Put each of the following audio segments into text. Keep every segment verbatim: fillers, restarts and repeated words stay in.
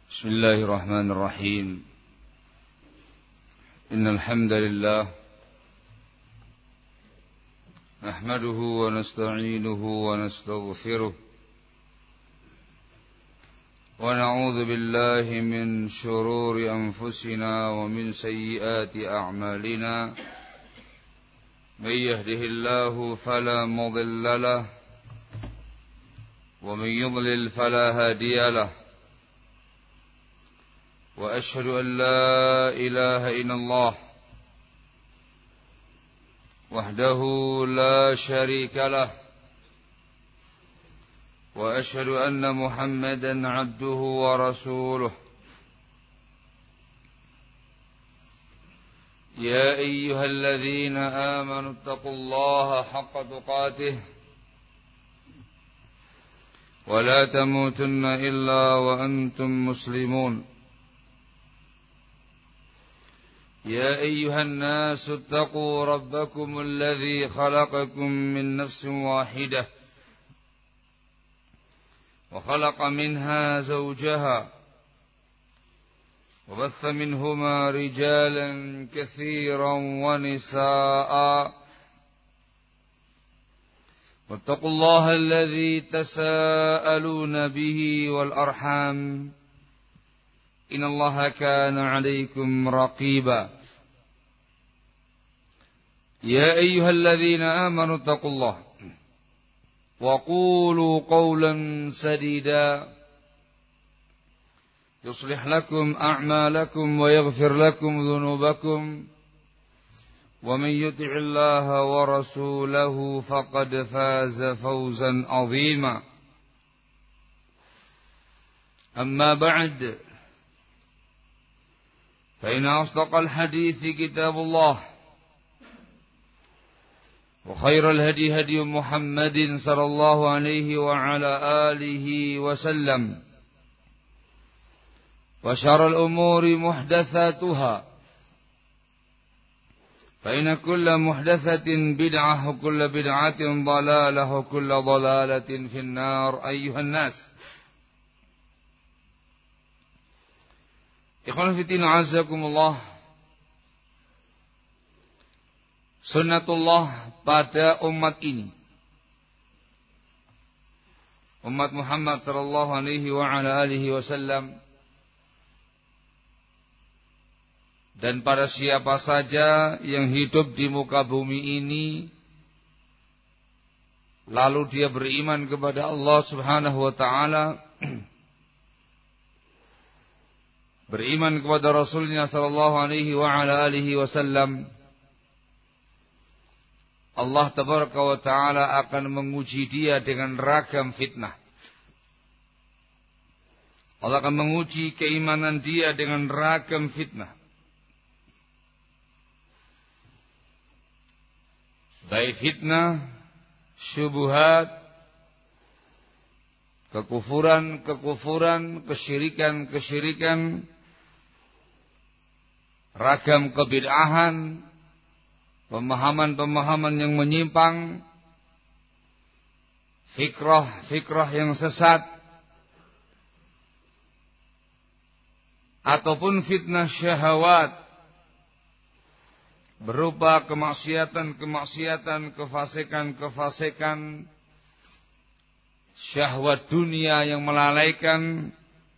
بسم الله الرحمن الرحيم إن الحمد لله نحمده ونستعينه ونستغفره ونعوذ بالله من شرور أنفسنا ومن سيئات أعمالنا من يهده الله فلا مضل له ومن يضلل فلا هادي له وأشهد أن لا إله إلا الله وحده لا شريك له وأشهد أن محمدا عبده ورسوله يا أيها الذين آمنوا اتقوا الله حق تقاته ولا تموتن إلا وأنتم مسلمون يا أيها الناس اتقوا ربكم الذي خلقكم من نفس واحدة وخلق منها زوجها وبث منهما رجالا كثيرا ونساء واتقوا الله الذي تساءلون به والأرحام إن الله كان عليكم رقيبا يا أيها الذين آمنوا اتقوا الله وقولوا قولا سديدا يصلح لكم أعمالكم ويغفر لكم ذنوبكم ومن يطع الله ورسوله فقد فاز فوزا عظيما أما بعد فإن أصدق الحديث كتاب الله وخير الهدي هدي محمد صلى الله عليه وعلى آله وسلم وشر الأمور محدثاتها فإن كل محدثة بدعة وكل بدعة ضلالة وكل ضلالة في النار أيها الناس. Ikhwan fillah azakumullah. Sunnatullah pada umat ini, umat Muhammad sallallahu alaihi wa ala alihi wasallam, dan pada siapa saja yang hidup di muka bumi ini lalu dia beriman kepada Allah Subhanahu wa taala, beriman kepada Rasulnya sallallahu alaihi wa ala alihi wasallam, Allah tabaraka wa ta'ala akan menguji dia dengan ragam fitnah. Allah akan menguji keimanan dia dengan ragam fitnah. Baik fitnah, syubhat, kekufuran-kekufuran, kesyirikan-kesyirikan, ragam kebid'ahan, pemahaman-pemahaman yang menyimpang, fikrah-fikrah yang sesat, ataupun fitnah syahwat berupa kemaksiatan-kemaksiatan, kefasikan-kefasikan, syahwat dunia yang melalaikan,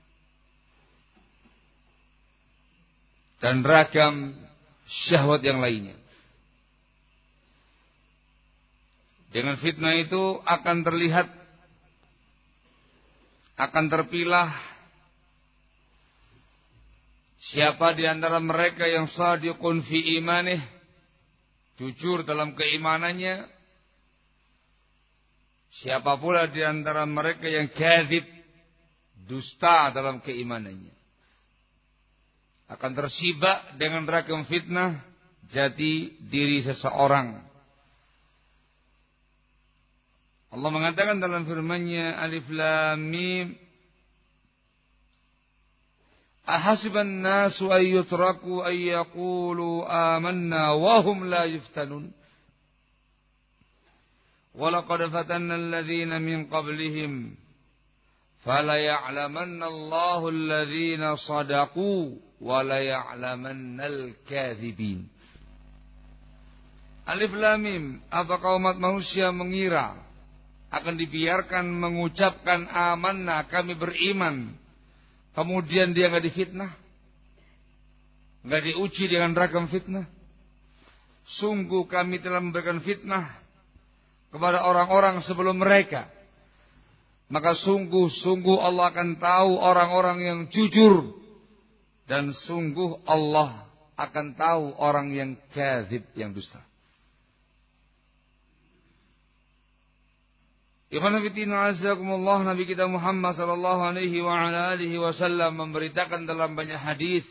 dan ragam syahwat yang lainnya. Dengan fitnah itu akan terlihat, akan terpilah siapa di antara mereka yang shadiqun fi imanih, jujur dalam keimanannya, siapa pula di antara mereka yang kadzib, dusta dalam keimanannya. Akan tersibak dengan ragam fitnah jati diri seseorang. Allah mengatakan dalam firman-Nya, Alif Lam Mim, Ahasiban nasu ay yutraku ay yaqulu amanna wa hum la yuftanun. Wa laqad fatanna alladhina min qablihim Fala ya'lamanna Allahu alladhina sadaqu wa la ya'lamannal kadhibin. Alif Lam Mim. Apakah umat manusia mengira akan dibiarkan mengucapkan amanna, kami beriman, kemudian dia enggak difitnah, enggak diuji dengan ragam fitnah? Sungguh kami telah memberikan fitnah kepada orang-orang sebelum mereka. Maka sungguh-sungguh Allah akan tahu orang-orang yang jujur. Dan sungguh Allah akan tahu orang yang kadzib, yang dusta. Ikhwan fillah azakumullah, Nabi kita Muhammad sallallahu alaihi wa ala alihi wasallam memberitakan dalam banyak hadis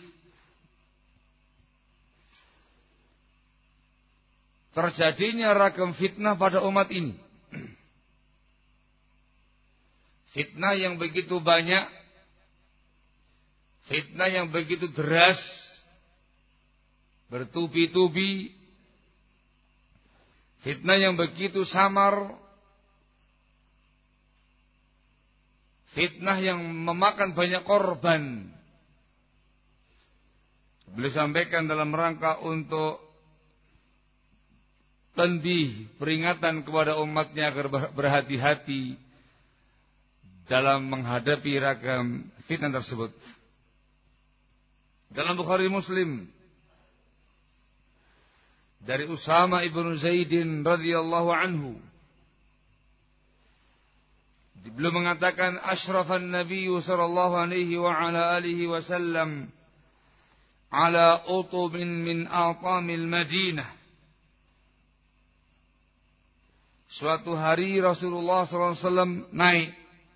terjadinya ragam fitnah pada umat ini. Fitnah yang begitu banyak, fitnah yang begitu deras, bertubi-tubi, fitnah yang begitu samar, fitnah yang memakan banyak korban. Beliau sampaikan dalam rangka untuk tanbih, peringatan kepada umatnya agar berhati-hati dalam menghadapi ragam fitnah tersebut. Dalam Bukhari Muslim dari Usama ibnu Zaidin radhiyallahu anhu, beliau mengatakan asyrafan Nabi sallallahu alaihi wa ala alihi wasallam ala utubin min a'tamil Madinah. Suatu hari Rasulullah sallallahu alaihi wasallam naik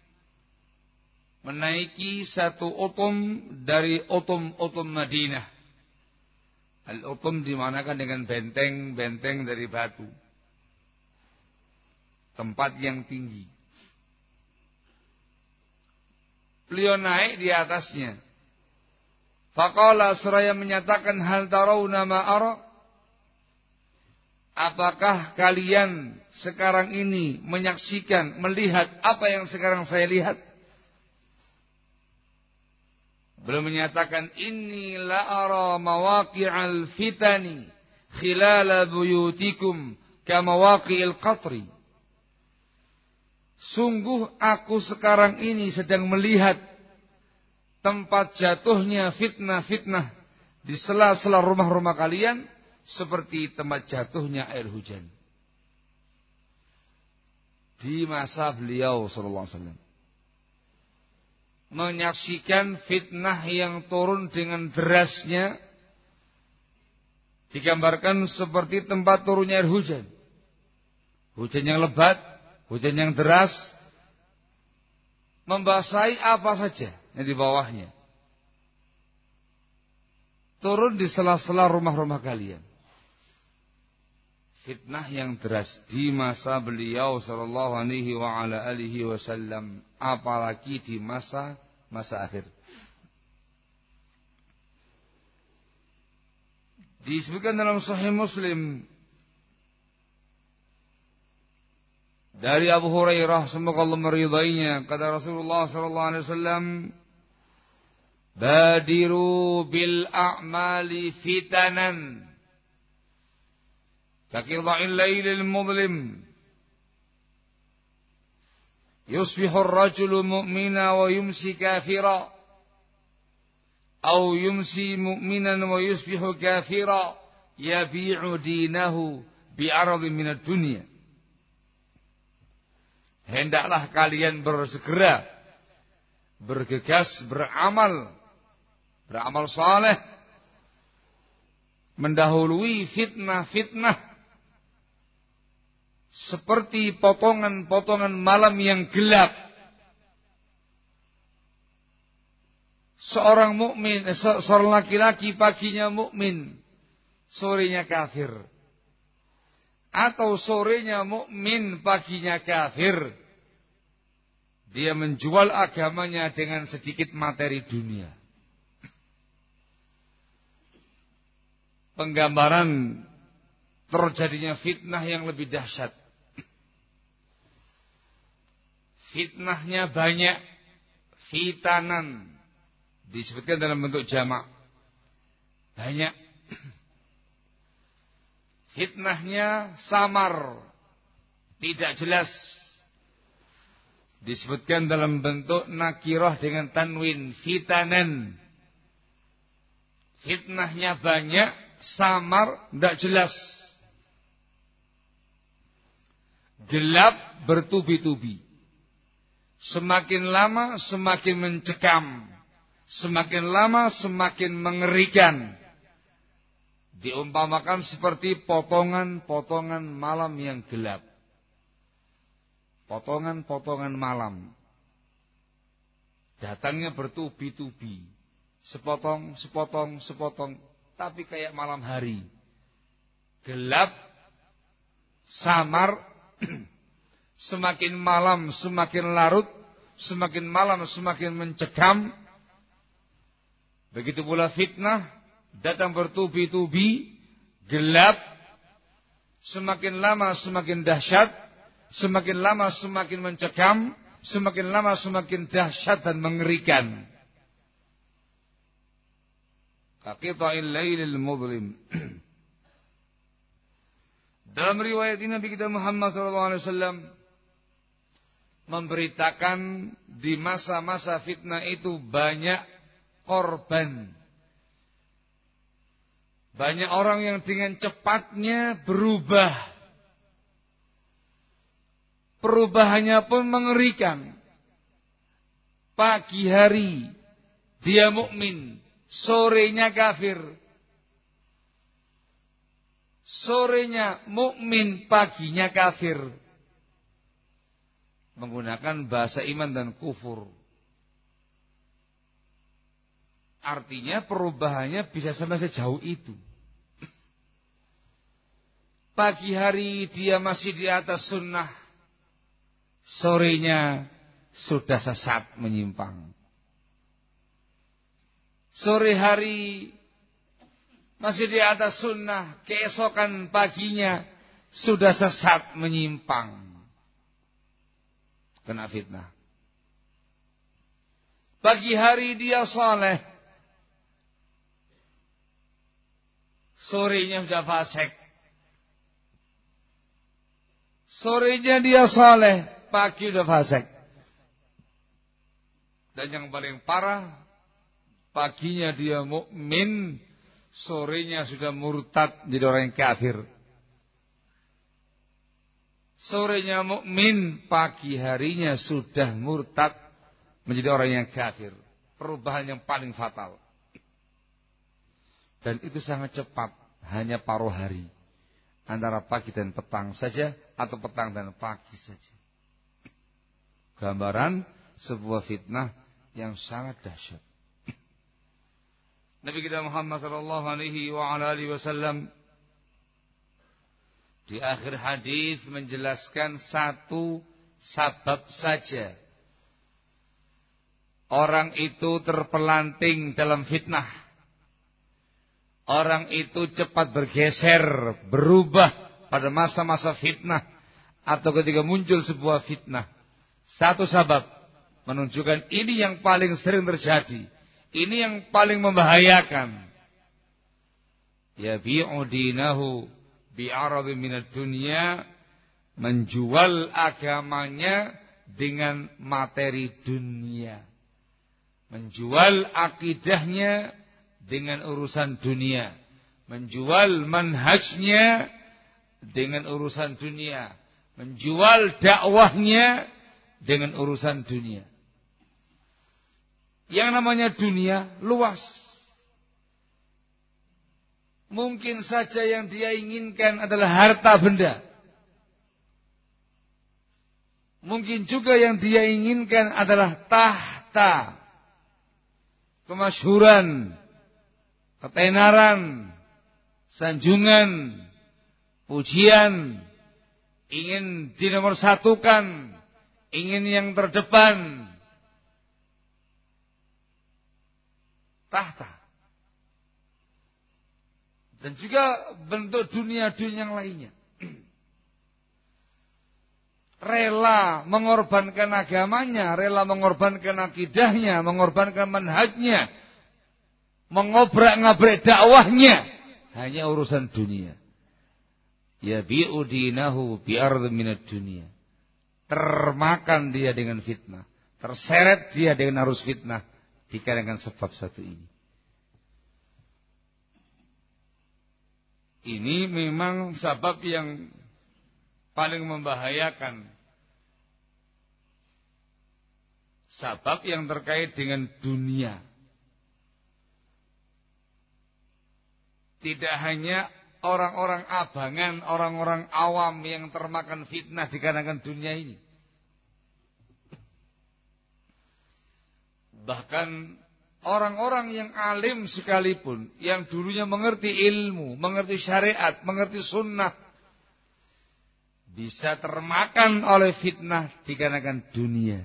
menaiki satu utum dari utum-utum Madinah. Al-utum dimanakan dengan benteng-benteng dari batu, tempat yang tinggi. Beliau naik di atasnya. Faqala, seraya menyatakan, hal tarawna ma ara? Apakah kalian sekarang ini menyaksikan, melihat apa yang sekarang saya lihat? Beliau menyatakan, inni la ara mawaqi'al fitani khilala buyutikum kamawaqi'il qatri. Sungguh aku sekarang ini sedang melihat tempat jatuhnya fitnah-fitnah di sela-sela rumah-rumah kalian seperti tempat jatuhnya air hujan. Di masa beliau sallallahu alaihi wasallam menyaksikan fitnah yang turun dengan derasnya, digambarkan seperti tempat turunnya air hujan. Hujan yang lebat, hujan yang deras, membasahi apa saja yang di bawahnya. Turun di sela-sela rumah-rumah kalian. Fitnah yang deras di masa beliau sallallahu alaihi wa ala alihi wasallam, apalagi di masa masa akhir. Disebutkan dalam Sahih Muslim dari Abu Hurairah, semoga Allah meridainya, kata Rasulullah sallallahu alaihi wasallam, badiru bil a'mali fitanan كقطع الليل المظلم يصبح الرجل مؤمنا ويمسي كافرا أو يمسي مؤمنا ويصبح كافرا يبيع دينه بعرض من الدنيا. Hendaklah kalian bersegera, bergegas, beramal, beramal saleh, mendahului fitnah-fitnah seperti potongan-potongan malam yang gelap. Seorang mukmin, seorang laki-laki paginya mukmin, sorenya kafir. Atau sorenya mukmin, paginya kafir. Dia menjual agamanya dengan sedikit materi dunia. Penggambaran terjadinya fitnah yang lebih dahsyat. Fitnahnya banyak, fitanan. Disebutkan dalam bentuk jamak. Banyak. Fitnahnya samar, tidak jelas. Disebutkan dalam bentuk nakirah dengan tanwin, fitanan. Fitnahnya banyak, samar, tidak jelas. Gelap bertubi-tubi. Semakin lama semakin mencekam. Semakin lama semakin mengerikan. Diumpamakan seperti potongan-potongan malam yang gelap. Potongan-potongan malam. Datangnya bertubi-tubi. Sepotong, sepotong, sepotong. Tapi kayak malam hari. Gelap, samar. Semakin malam semakin larut. Semakin malam semakin mencekam. Begitu pula fitnah. Datang bertubi-tubi. Gelap. Semakin lama semakin dahsyat. Semakin lama semakin mencekam. Semakin lama semakin dahsyat dan mengerikan. Kaqita'il lailil mudlim. Dalam riwayat ini Nabi kita Muhammad sallallahu alaihi wasallam memberitakan di masa-masa fitnah itu banyak korban. Banyak orang yang dengan cepatnya berubah. Perubahannya pun mengerikan. Pagi hari dia mukmin, sorenya kafir. Sorenya mukmin, paginya kafir. Menggunakan bahasa iman dan kufur. Artinya perubahannya bisa sampai sejauh itu. Pagi hari dia masih di atas sunnah. Sorenya sudah sesat menyimpang. Sore hari masih di atas sunnah. Keesokan paginya sudah sesat menyimpang. Kena fitnah. Pagi hari dia saleh. Sorenya sudah fasik. Sorenya dia saleh, pagi sudah fasik. Dan yang paling parah, paginya dia mukmin, sorenya sudah murtad jadi orang yang kafir. Sorenya mukmin, pagi harinya sudah murtad menjadi orang yang kafir. Perubahan yang paling fatal. Dan itu sangat cepat, hanya paruh hari. Antara pagi dan petang saja, atau petang dan pagi saja. Gambaran sebuah fitnah yang sangat dahsyat. Nabi kita Muhammad sallallahu alaihi wa ala alihi wasallam di akhir hadis menjelaskan satu sabab saja orang itu terpelanting dalam fitnah. Orang itu cepat bergeser, berubah pada masa-masa fitnah atau ketika muncul sebuah fitnah. Satu sabab menunjukkan ini yang paling sering terjadi. Ini yang paling membahayakan. Yabi'u dinahu bi'aradhi minad dunya, menjual agamanya dengan materi dunia. Menjual akidahnya dengan urusan dunia. Menjual manhajnya dengan urusan dunia. Menjual dakwahnya dengan urusan dunia. Yang namanya dunia luas. Mungkin saja yang dia inginkan adalah harta benda. Mungkin juga yang dia inginkan adalah tahta, kemasyhuran, ketenaran, sanjungan, pujian, ingin dinomorsatukan, ingin yang terdepan, tahta. Dan juga bentuk dunia-dunia yang lainnya. rela mengorbankan agamanya, rela mengorbankan akidahnya, mengorbankan manhajnya, mengobrak-ngabrik dakwahnya, hanya urusan dunia. Ya bi'u dinahu bi'ardh minad dunia. Termakan dia dengan fitnah, terseret dia dengan arus fitnah dikarenakan sebab satu ini. Ini memang sebab yang paling membahayakan. Sebab yang terkait dengan dunia. Tidak hanya orang-orang abangan, orang-orang awam yang termakan fitnah dikarenakan dunia ini. Bahkan orang-orang yang alim sekalipun, yang dulunya mengerti ilmu, mengerti syariat, mengerti sunnah, bisa termakan oleh fitnah dikarenakan dunia.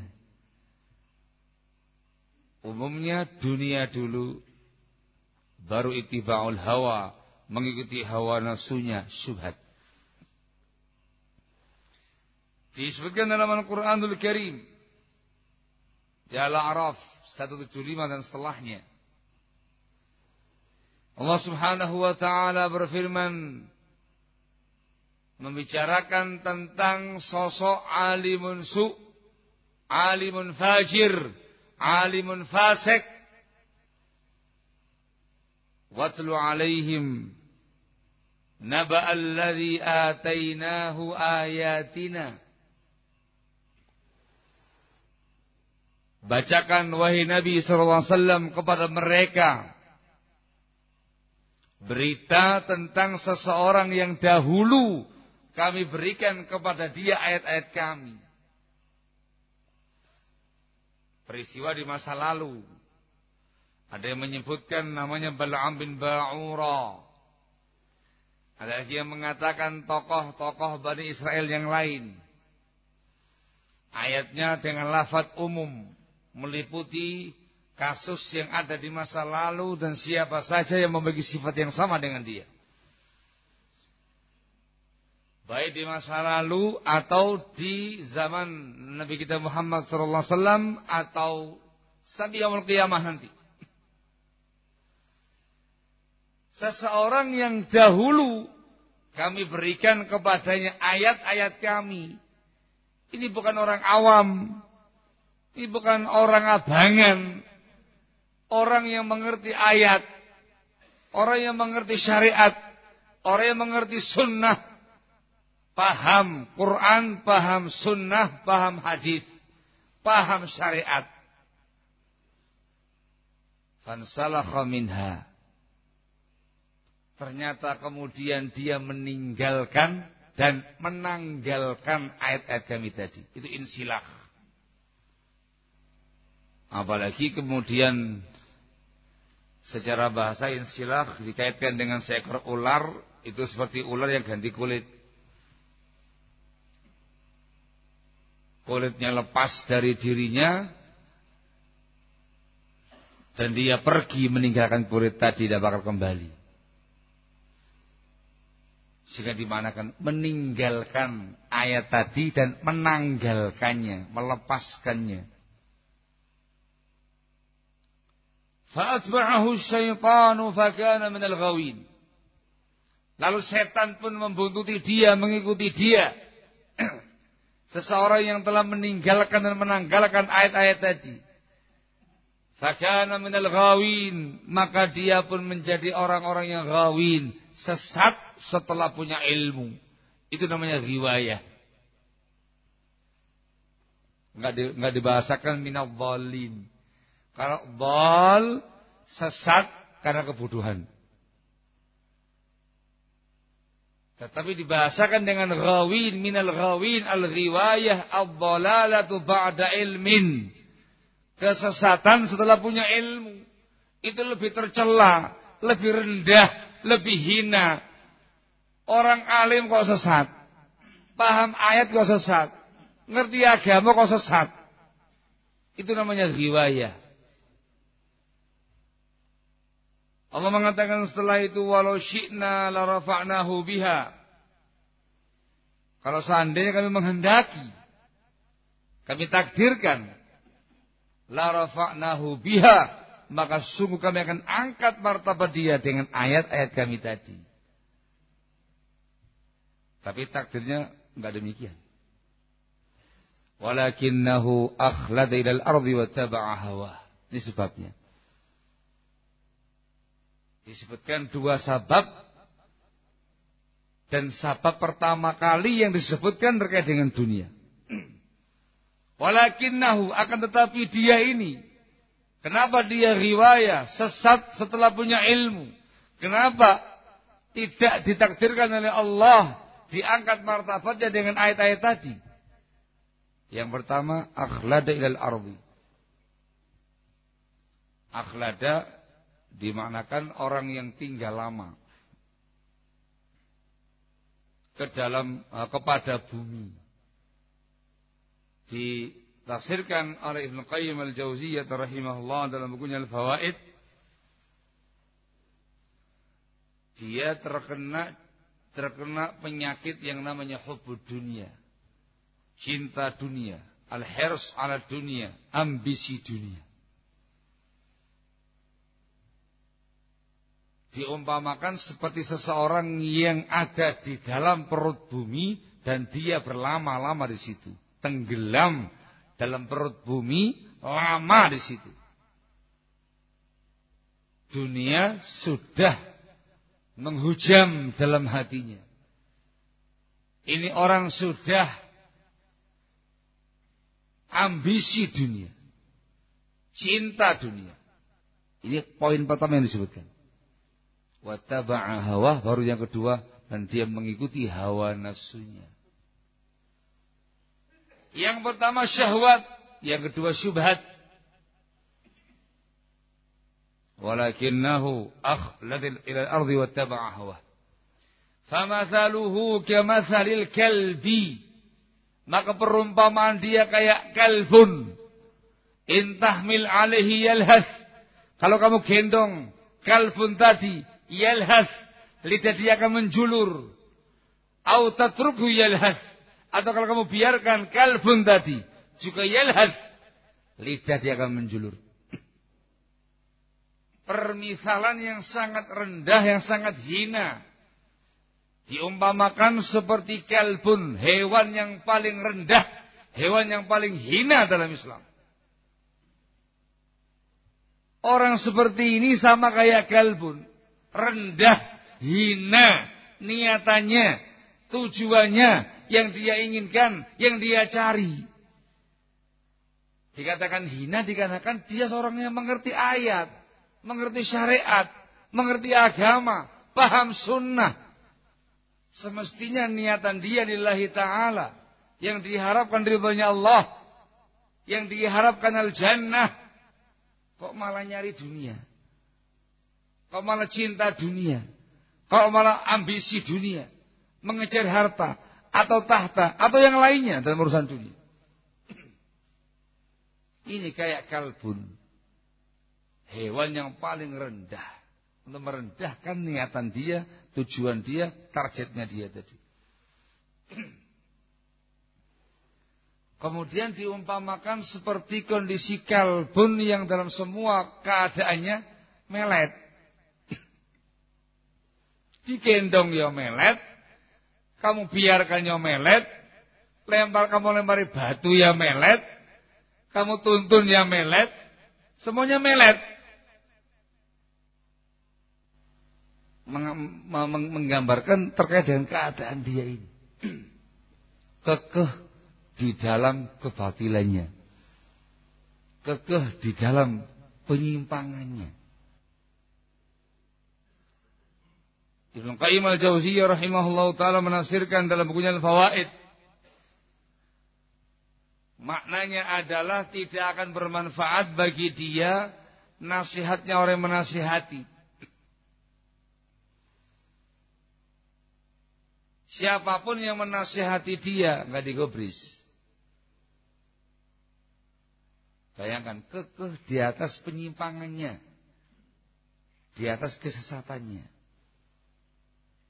Umumnya dunia dulu, baru ittiba'ul hawa, mengikuti hawa nafsunya, syubhat. Disebutkan dalam Al-Quranul Karim, di Al-A'raf seratus tujuh puluh lima dan setelahnya, Allah Subhanahu wa ta'ala berfirman, membicarakan tentang sosok alimun su', alimun fajir, alimun fasik. Watlu alaihim naba'al ladzi atainahu ayatina. Bacakan wahai Nabi sallallahu alaihi wasallam kepada mereka berita tentang seseorang yang dahulu kami berikan kepada dia ayat-ayat kami. Peristiwa di masa lalu. Ada yang menyebutkan namanya Bal'am bin Ba'ura. Ada yang mengatakan tokoh-tokoh Bani Israel yang lain. Ayatnya dengan lafaz umum, meliputi kasus yang ada di masa lalu dan siapa saja yang memiliki sifat yang sama dengan dia. Baik di masa lalu atau di zaman Nabi kita Muhammad sallallahu alaihi wasallam atau sampai yaumul qiyamah nanti. Seseorang yang dahulu kami berikan kepadanya ayat-ayat kami. Ini bukan orang awam. Ini bukan orang abangan. Orang yang mengerti ayat. Orang yang mengerti syariat. Orang yang mengerti sunnah. Paham Quran, paham sunnah, paham hadis, paham syariat. Fansalakha minha. Ternyata kemudian dia meninggalkan dan menanggalkan ayat-ayat kami tadi. Itu insilah. Apalagi kemudian secara bahasa insilah dikaitkan dengan seekor ular. Itu seperti ular yang ganti kulit. Kulitnya lepas dari dirinya dan dia pergi meninggalkan kulit tadi, tidak bakal kembali. Sehingga dimanakan meninggalkan ayat tadi dan menanggalkannya, melepaskannya. Fa'atba'ahu syaitanu fakana minal ghawin. Lalu setan pun membuntuti dia, mengikuti dia. Seseorang yang telah meninggalkan dan menanggalkan ayat-ayat tadi. Fakana minal ghawin, maka dia pun menjadi orang-orang yang ghawin, sesat setelah punya ilmu. Itu namanya riwayah. Enggak di, enggak dibahasakan minal dhalin. Kalau dhal sesat karena kebodohan. Tetapi dibahasakan dengan ghawin, minal ghawin, al-riwayah, al-dhalalatu ba'da ilmin. Kesesatan setelah punya ilmu. Itu lebih tercela, lebih rendah, lebih hina. Orang alim kok sesat. Paham ayat kok sesat. Ngerti agama kok sesat. Itu namanya riwayah. Allah mengatakan setelah itu, walau syi'na la rafa'nahu biha. Kalau seandainya kami menghendaki, kami takdirkan, la rafa'nahu biha, maka sungguh kami akan angkat martabat dia dengan ayat-ayat kami tadi. Tapi takdirnya enggak demikian. Walakinnahu akhlada ilal ardi wa taba'a hawa. Ini sebabnya. Disebutkan dua sabab. Dan sabab pertama kali yang disebutkan terkait dengan dunia. Walakinnahu, akan tetapi dia ini. Kenapa dia riwayah, sesat setelah punya ilmu? Kenapa tidak ditakdirkan oleh Allah diangkat martabatnya dengan ayat-ayat tadi? Yang pertama, akhlada ilal ardi. Akhlada dimaknakan orang yang tinggal lama ke dalam kepada bumi. Ditafsirkan oleh Ibnu Qayyim al-Jauziyah rahimahullah dalam bukunya Al-Fawaid. Dia terkena terkena penyakit yang namanya hubbud dunia. Cinta dunia, al-hirs ala dunia, ambisi dunia. Diumpamakan seperti seseorang yang ada di dalam perut bumi dan dia berlama-lama di situ, tenggelam dalam perut bumi, lama di situ. Dunia sudah menghujam dalam hatinya. Ini orang sudah ambisi dunia, cinta dunia. Ini poin pertama yang disebutkan. Wa taba'a hawa, baru yang kedua, dan dia mengikuti hawa nafsunya. Yang pertama syahwat, yang kedua syubhat. Walakinnahu akhlada ila al-ardi wa taba'a hawa. Famathaluhu kamathalil kalbi. Maka perumpamaan dia kayak kalbun. Intahmil alaihi yalhath. Kalau kamu gendong kalbun tadi, yalhath, lidah dia akan menjulur. Au tatrukhu yalhath. Atau kalau kamu biarkan kalbun tadi juga yalhath, lidah dia akan menjulur. Permisalan yang sangat rendah, yang sangat hina. Diumpamakan seperti kalbun, hewan yang paling rendah, hewan yang paling hina dalam Islam. Orang seperti ini sama kayak kalbun, rendah, hina, niatannya, tujuannya, yang dia inginkan, yang dia cari. Dikatakan hina, dikatakan dia seorang yang mengerti ayat, mengerti syariat, mengerti agama, paham sunnah. Semestinya niatan dia lillahi ta'ala, yang diharapkan ridhonya Allah, yang diharapkan al-jannah. Kok malah nyari dunia? Kok malah cinta dunia? Kok malah ambisi dunia? Mengejar harta atau tahta atau yang lainnya dalam urusan dunia. Ini kayak kalbun, hewan yang paling rendah. Untuk merendahkan niatan dia, tujuan dia, targetnya dia tadi. Kemudian diumpamakan seperti kondisi kalbun yang dalam semua keadaannya melet. Digendong ya melet, kamu biarkan ya melet, lempar kamu lempari batu ya melet, kamu tuntun ya melet, semuanya melet. Menggambarkan terkait dengan keadaan dia ini. Kekeh di dalam kebatilannya. Kekeh di dalam penyimpangannya. Ibnu Qayyim al-Jauziyah rahimahullah ta'ala menafsirkan dalam bukunya Al-Fawaid. Maknanya adalah tidak akan bermanfaat bagi dia nasihatnya orang yang menasihati. Siapapun yang menasihati dia enggak digubris. Bayangkan, kekeh di atas penyimpangannya, di atas kesesatannya.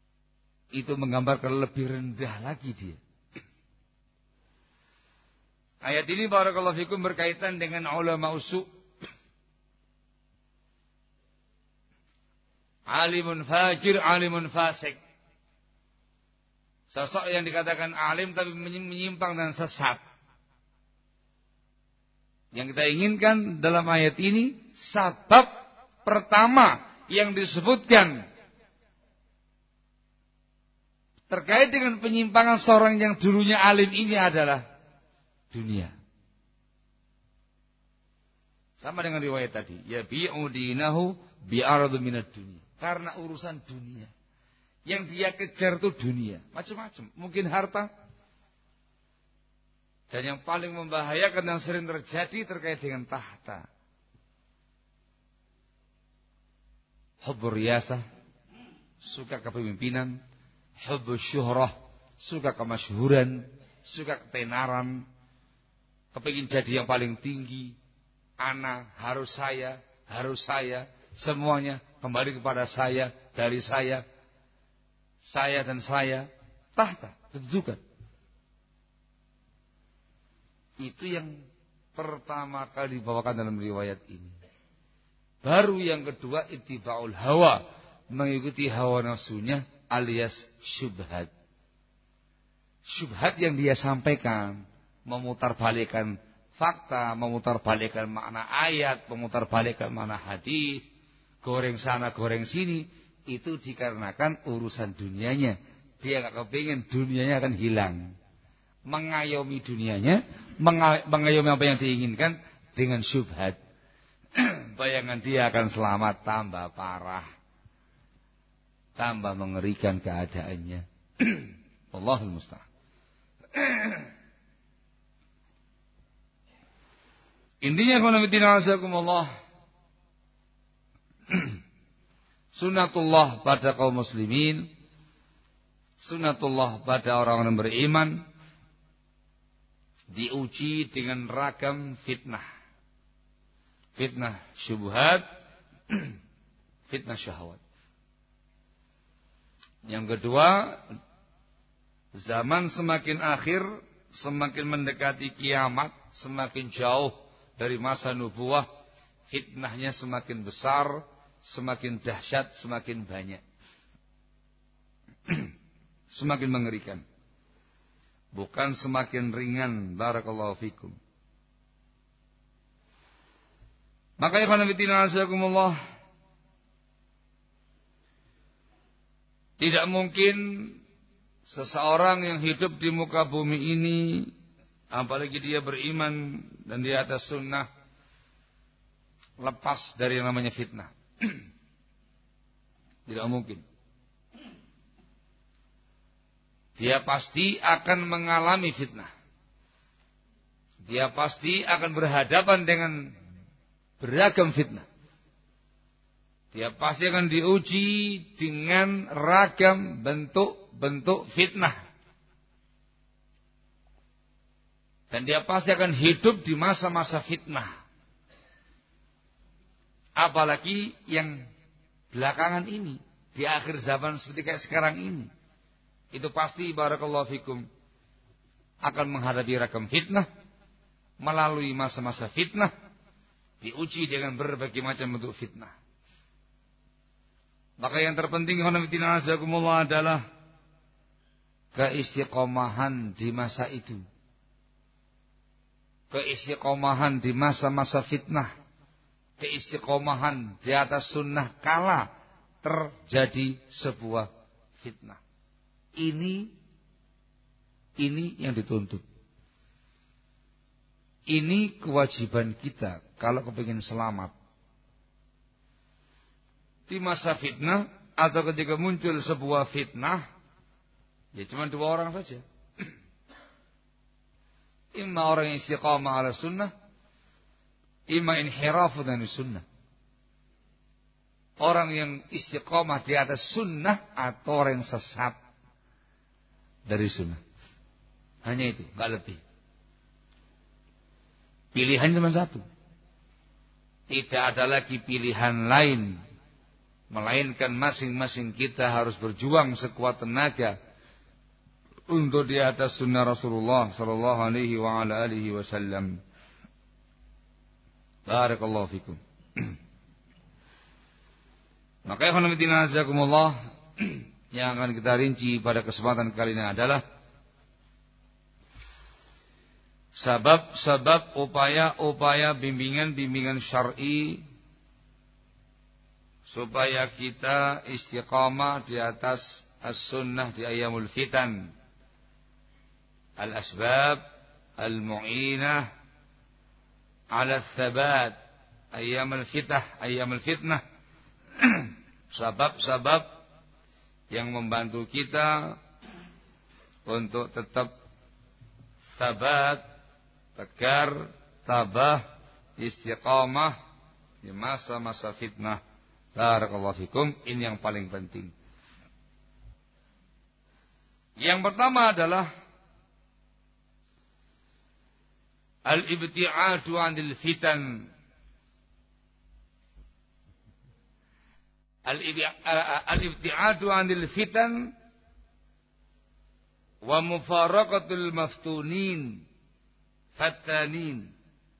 Itu menggambarkan lebih rendah lagi dia. Ayat ini barakallahu fikum berkaitan dengan ulama usu. Alimun fajir, alimun fasik. Sosok yang dikatakan alim tapi menyimpang dan sesat. Yang kita inginkan dalam ayat ini, sebab pertama yang disebutkan terkait dengan penyimpangan seorang yang dulunya alim ini adalah dunia. Sama dengan riwayat tadi, ya bi'u dinahu bi'aradu minad dunia. Karena urusan dunia. Yang dia kejar itu dunia. Macam-macam. Mungkin harta. Dan yang paling membahayakan yang sering terjadi terkait dengan tahta. Hubbur riyasah. Suka kepemimpinan. Hubbur syuhrah. Suka kemasyhuran. Suka ketenaran. Kepingin jadi yang paling tinggi. Ana, harus saya. Harus saya. Semuanya kembali kepada saya, dari saya, saya dan saya, tahta, kedudukan. Itu yang pertama kali dibawakan dalam riwayat ini. Baru yang kedua, ittiba'ul hawa, mengikuti hawa nafsunya alias syubhat. Syubhat yang dia sampaikan, memutarbalikkan fakta, memutarbalikkan makna ayat, memutarbalikkan makna hadis. Goreng sana, goreng sini. Itu dikarenakan urusan dunianya. Dia gak kepingin dunianya akan hilang. Mengayomi dunianya. Mengayomi apa yang diinginkan. Dengan syubhat. Bayangan dia akan selamat. Tambah parah. Tambah mengerikan keadaannya. Allahul musta'an. Intinya khonafidina azakumullah. Sunnatullah pada kaum muslimin, sunnatullah pada orang-orang beriman, diuji dengan ragam fitnah. Fitnah syubhat, fitnah syahwat. Yang kedua, zaman semakin akhir, semakin mendekati kiamat, semakin jauh dari masa nubuwah, fitnahnya semakin besar, semakin dahsyat, semakin banyak. Semakin mengerikan. Bukan semakin ringan. Barakallahu fikum. Maka ikhwan fillah azakumullah, tidak mungkin seseorang yang hidup di muka bumi ini, apalagi dia beriman dan di atas sunnah, lepas dari yang namanya fitnah. Tidak mungkin. Dia pasti akan mengalami fitnah. Dia pasti akan berhadapan dengan beragam fitnah. Dia pasti akan diuji dengan ragam bentuk-bentuk fitnah. Dan dia pasti akan hidup di masa-masa fitnah. Apalagi yang belakangan ini, di akhir zaman seperti kayak sekarang ini, itu pasti barakallahu fikum akan menghadapi ragam fitnah, melalui masa-masa fitnah, diuji dengan berbagai macam bentuk fitnah. Maka yang terpenting adalah keistiqomahan di masa itu, keistiqomahan di masa-masa fitnah, keistiqomahan di atas sunnah kala terjadi sebuah fitnah. Ini ini yang dituntut. Ini kewajiban kita kalau kepingin selamat. Di masa fitnah atau ketika muncul sebuah fitnah, ya cuma dua orang saja. Imma orang yang istiqamah ala sunnah, imma inhirafu dari sunnah. Orang yang istiqamah di atas sunnah atau orang yang sesat dari sunnah. Hanya itu, gak lebih. Pilihan cuma satu. Tidak ada lagi pilihan lain, melainkan masing-masing kita harus berjuang sekuat tenaga untuk di atas sunnah Rasulullah sallallahu alaihi wa ala alihi wasallam. Barakallahu fikum. Maka ikhwan fillah azakumullah, yang akan kita rinci pada kesempatan kali ini adalah sebab-sebab upaya-upaya bimbingan-bimbingan syar'i supaya kita istiqamah di atas as-sunnah di ayyamul fitan. Al-asbab al-mu'inah ala thabat ayyamul fitah, ayyamul fitnah. Sebab-sebab yang membantu kita untuk tetap sabat, tegar, tabah, istiqamah di masa-masa fitnah. Barakallahu fikum. Ini yang paling penting. Yang pertama adalah al-ibti'adu 'anil fitan. Al-ibti'adu 'anil fitan wa mufaraqatul maftunin fattanin.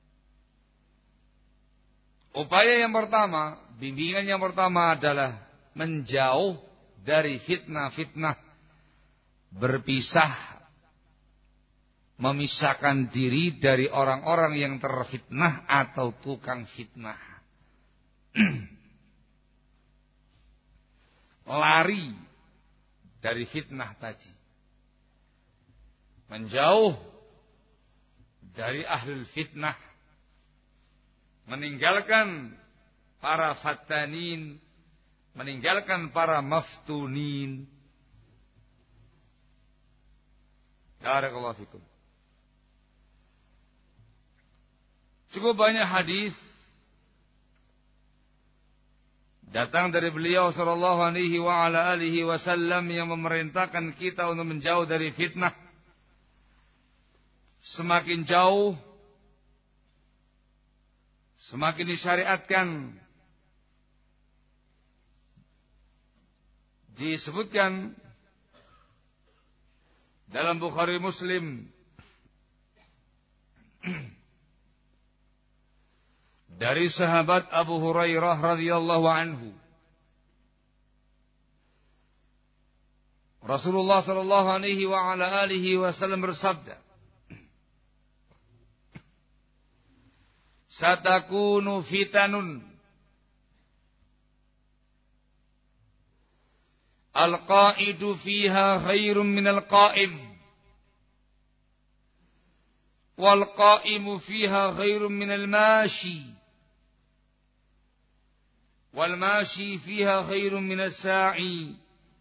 Upaya yang pertama, bimbingan yang pertama adalah menjauh dari fitnah-fitnah, berpisah, memisahkan diri dari orang-orang yang terfitnah atau tukang fitnah. Lari dari fitnah tadi, menjauh dari ahlul fitnah, meninggalkan para fattanin, meninggalkan para maftunin. Barakallahu fikum. Cukup banyak hadis datang dari beliau sallallahu alaihi wa ala alihi wasallam yang memerintahkan kita untuk menjauh dari fitnah. Semakin jauh, semakin disyariatkan. Disebutkan dalam Bukhari Muslim dari sahabat Abu Hurairah radhiyallahu anhu, Rasulullah sallallahu alaihi wa ala alihi wasallam bersabda, "Satakunu fitanun al-qa'idu fiha khairum minal qa'im wal qa'imu fiha khairum minal mashi wal mashi fiha khairum minas sa'i."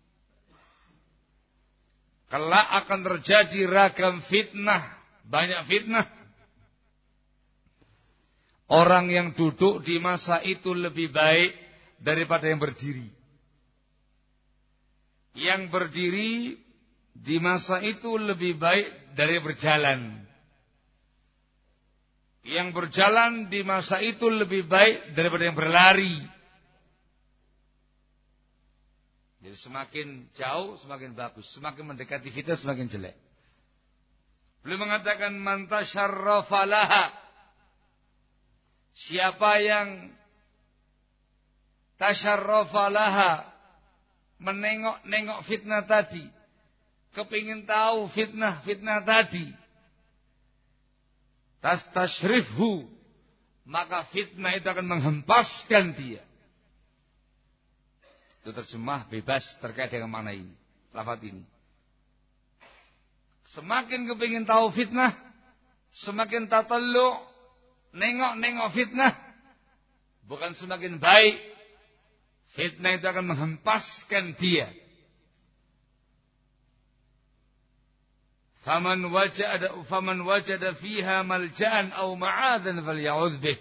Kelak akan terjadi ragam fitnah, banyak fitnah. Orang yang duduk di masa itu lebih baik daripada yang berdiri. Yang berdiri di masa itu lebih baik dari berjalan. Yang berjalan di masa itu lebih baik daripada yang berlari. Jadi semakin jauh semakin bagus, semakin mendekati fitnah semakin jelek. Beliau mengatakan man tasyarrafa laha, siapa yang tasyarrafa laha, menengok-nengok fitnah tadi, kepingin tahu fitnah-fitnah tadi, tastashrifhu, maka fitnah itu akan menghempaskan dia. Itu terjemah bebas terkait dengan makna ini, lafaz ini. Semakin kepingin tahu fitnah, semakin tatallu, nengok-nengok fitnah, bukan semakin baik. Fitnah itu akan menghempaskan dia. Faman wajada faman wajada fiha malja'an aw ma'adan falya'udz bih.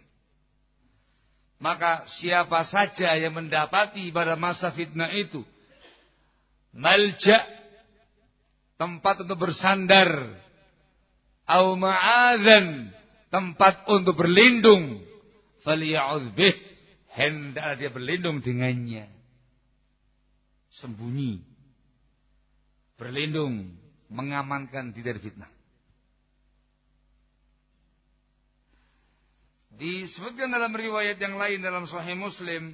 Maka siapa saja yang mendapati pada masa fitnah itu malja', tempat untuk bersandar, aw ma'adan, tempat untuk berlindung, falya'udz bih, hendaklah dia berlindung dengannya. Sembunyi, berlindung mengamankan diri dari fitnah. Disebutkan dalam riwayat yang lain dalam Sahih Muslim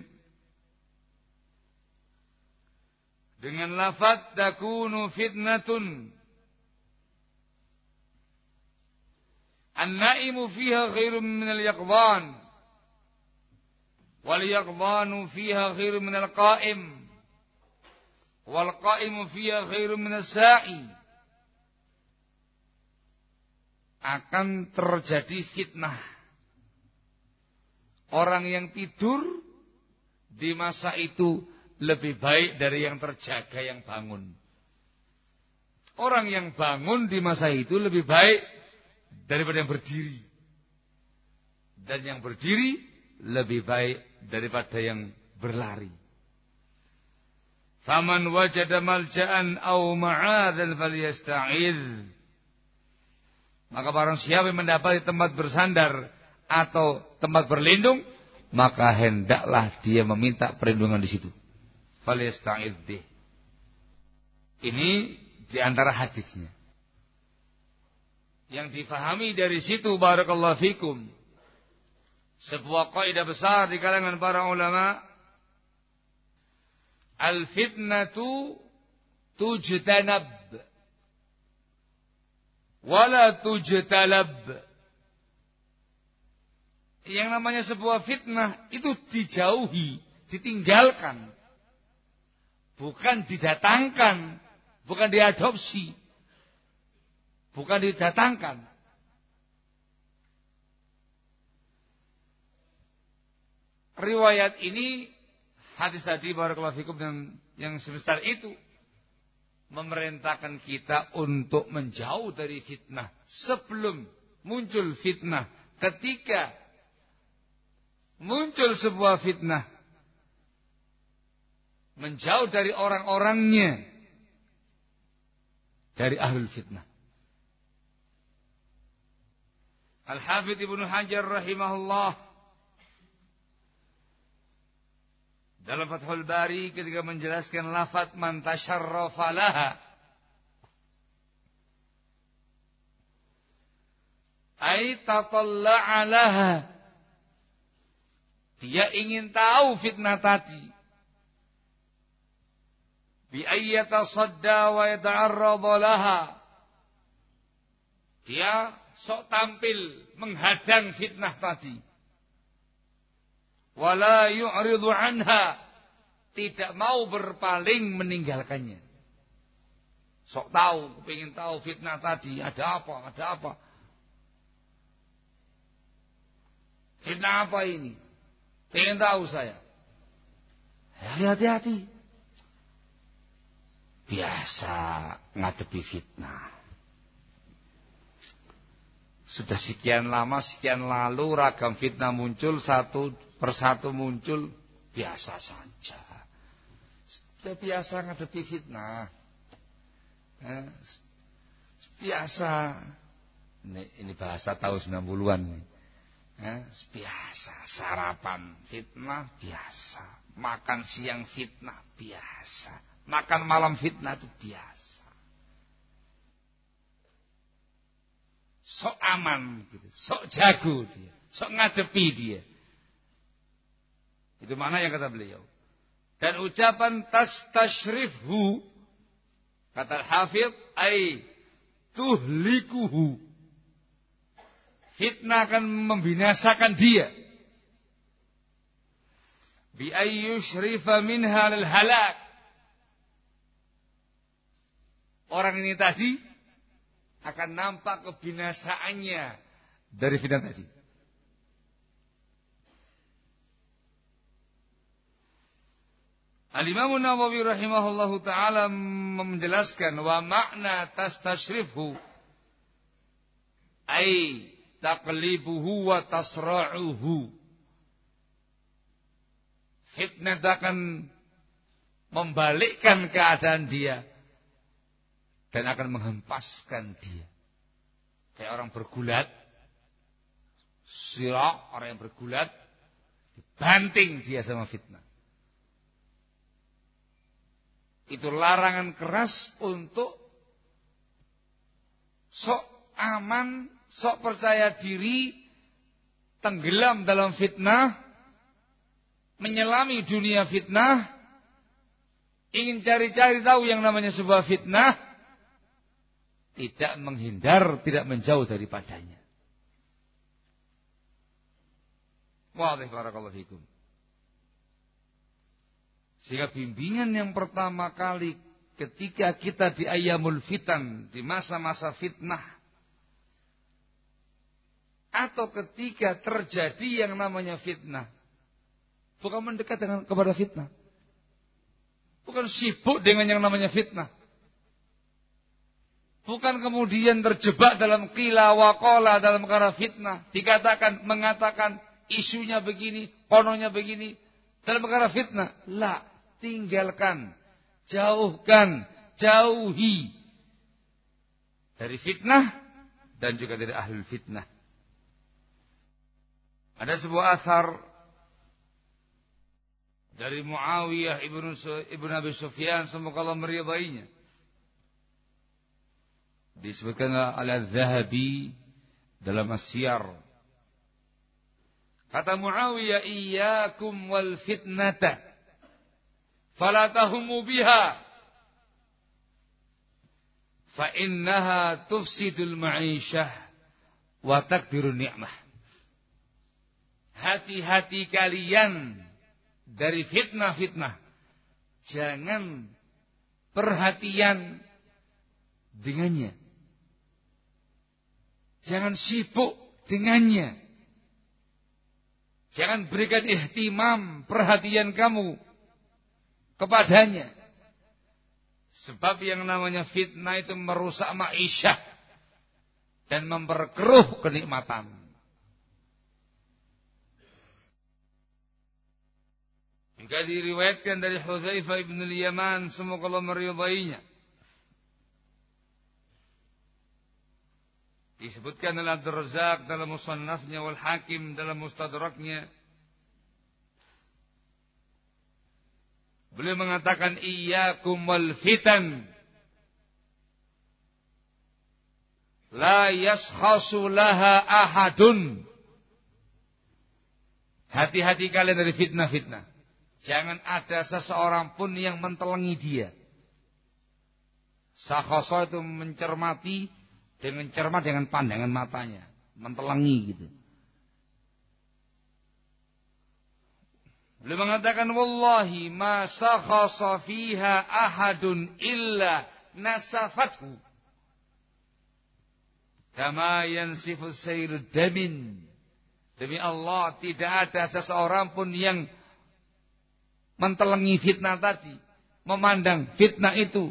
dengan lafaz takunu fitnatun an-naimu fiha khairun min al-yaqdhan wal yaqdhanu fiha khairun min al-qa'im wal qa'imu fiha khairun min as-sa'i. Akan terjadi fitnah. Orang yang tidur di masa itu lebih baik dari yang terjaga yang bangun. Orang yang bangun di masa itu lebih baik daripada yang berdiri. Dan yang berdiri lebih baik daripada yang berlari. Faman wajada malja'an aw ma'adan falyasta'idz. Maka barang siapa yang mendapati tempat bersandar atau tempat berlindung, maka hendaklah dia meminta perlindungan di situ. Falyasta'idz. Ini di antara hadisnya. Yang difahami dari situ barakallahu fikum, sebuah kaidah besar di kalangan para ulama, al-fitnatu tujtanab wala tujtalab. Yang namanya sebuah fitnah itu dijauhi, ditinggalkan, bukan didatangkan, bukan diadopsi, bukan didatangkan. Riwayat ini, hadis tadi barakallahu fikum yang, yang semisal itu memerintahkan kita untuk menjauh dari fitnah sebelum muncul fitnah. Ketika muncul sebuah fitnah, menjauh dari orang-orangnya, dari ahlul fitnah. Al-Hafidz Ibnu Hajar rahimahullah dalam Fathul Bari ketika menjelaskan lafaz man tasyarrafa laha, ay tatalla'a laha, dia ingin tahu fitnah tadi, bi ayyatasadda wa yata'arrada laha, dia sok tampil menghadang fitnah tadi. Wala yu'ridu anha, tidak mau berpaling meninggalkannya. Sok tahu, pengen tahu fitnah tadi, ada apa, ada apa. Fitnah apa ini? Pengen tahu saya. Hati-hati. Biasa ngadepi fitnah. Sudah sekian lama, sekian lalu ragam fitnah muncul, satu persatu muncul, biasa saja. Sudah biasa ngadepi fitnah. Biasa. Ini, ini bahasa tahun sembilan puluhan nih. Biasa. Sarapan fitnah biasa. Makan siang fitnah biasa. Makan malam fitnah itu biasa. Sok aman gitu, sok jago dia, sok ngadepi dia. Itu mana yang kata beliau. Dan ucapan tastashrifhu, kata Al-Hafidz, ay tuhlikuhu, fitnah akan membinasakan dia. Bi ayyushrifa minha lil halak. Orang ini tadi akan nampak kebinasaannya dari fitnah tadi. Al-Imam Nawawi rahimahullahu ta'ala menjelaskan wa makna tastashrifhu ay taqlibuhu wa tasra'uhu. Fitnah akan membalikkan keadaan dia dan akan menghempaskan dia. Kayak orang bergulat, sirak, orang yang bergulat, dibanting dia sama fitnah. Itu larangan keras untuk sok aman, sok percaya diri, tenggelam dalam fitnah, menyelami dunia fitnah, ingin cari-cari tahu yang namanya sebuah fitnah, tidak menghindar, tidak menjauh daripadanya. Wadih barakallahu fikum. Sehingga bimbingan yang pertama kali ketika kita di ayyamul fitan, di masa-masa fitnah, atau ketika terjadi yang namanya fitnah, bukan mendekat dengan kepada fitnah, bukan sibuk dengan yang namanya fitnah, bukan kemudian terjebak dalam qila wa qala dalam perkara fitnah, dikatakan mengatakan isunya begini, kononya begini dalam perkara fitnah. La, tinggalkan, jauhkan, jauhi dari fitnah dan juga dari ahlul fitnah. Ada sebuah athar dari Muawiyah ibnu ibnu Abi Sufyan, semoga Allah meridainya. Disebutkan oleh Az-Zahabi dalam As-Siyar. Kata Muawiyah, iyyakum wal fitnata fala tahumu biha fa innaha tufsidul ma'isyah wa takdirun ni'mah. Hati-hati kalian dari fitnah-fitnah. Jangan perhatian dengannya. Jangan sibuk dengannya. Jangan berikan ihtimam, perhatian kamu kepadanya. Sebab yang namanya fitnah itu merusak ma'isyah dan memperkeruh kenikmatan. Jika diriwayatkan dari Hudzaifah bin al-Yaman, semoga Allah meridainya, disebutkan oleh Abdul Razzaq dalam Musannafnya wal Hakim dalam Mustadraknya, beliau mengatakan iyyakum wal fitan la yaskhasu laha ahadun. Hati-hati kalian dari fitnah-fitnah. Jangan ada seseorang pun yang mentelengi dia. Sakhasa itu mencermati dengan cermat dengan pandangan matanya, mentelengi gitu. Beliau mengatakan wallahi ma sakhasa fiha ahadun illa nasafathu kama yansifu sayru damin. Demi Allah, tidak ada seseorang pun yang mentelengi fitnah tadi, memandang fitnah itu,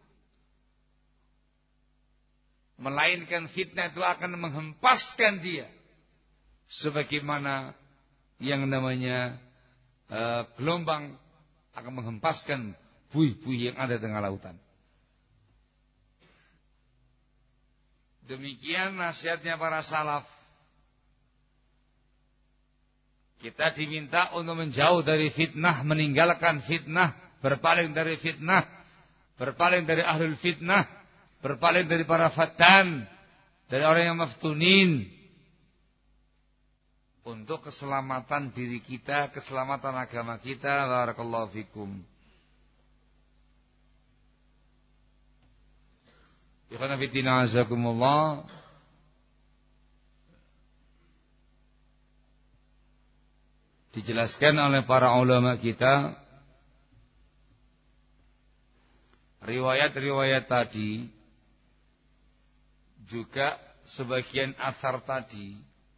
melainkan fitnah itu akan menghempaskan dia sebagaimana yang namanya uh, gelombang akan menghempaskan buih-buih yang ada di tengah lautan. Demikian nasihatnya para salaf. Kita diminta untuk menjauh dari fitnah, meninggalkan fitnah, berpaling dari fitnah, berpaling dari ahlul fitnah, berpaling dari para fatan, dari orang yang maftunin, untuk keselamatan diri kita, keselamatan agama kita. Barakallahu fikum. Ikhwan fillah azakumullah. Dijelaskan oleh para ulama kita, riwayat-riwayat tadi juga sebagian athar tadi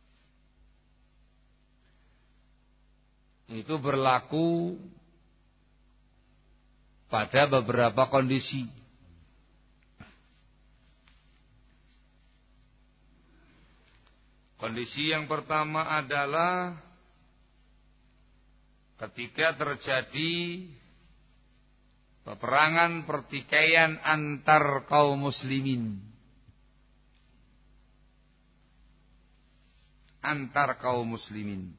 itu berlaku pada beberapa kondisi. Kondisi yang pertama adalah ketika terjadi peperangan pertikaian antar kaum muslimin, antar kaum muslimin,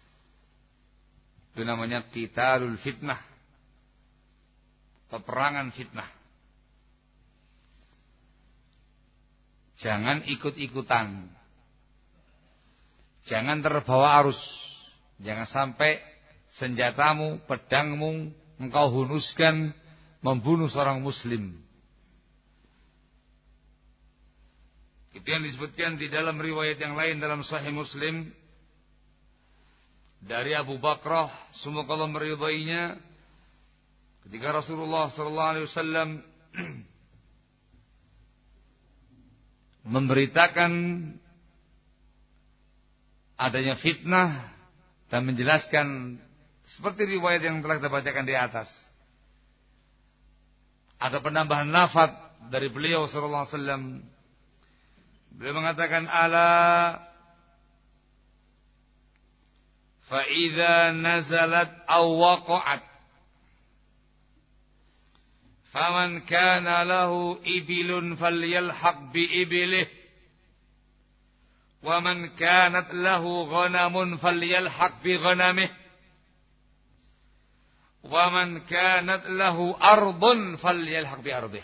itu namanya qitalul fitnah, peperangan fitnah. Jangan ikut-ikutan. Jangan terbawa arus. Jangan sampai senjatamu, pedangmu engkau hunuskan membunuh seorang muslim. Itu yang disebutkan di dalam riwayat yang lain dalam Sahih Muslim dari Abu Bakrah, semoga Allah meridainya, ketika Rasulullah sallallahu alaihi wasallam memberitakan adanya fitnah dan menjelaskan seperti riwayat yang telah kita bacakan di atas. Ada penambahan lafaz dari beliau sallallahu alaihi wasallam. Beliau mengatakan, ala fa idza nazalat aw waqa'at faman kana lahu ibilun falyalhaq bi ibilih wa man kanat lahu ghanamun falyalhaq bi ghanamih wa man kanat lahu ardun falyalhaq bi ardih.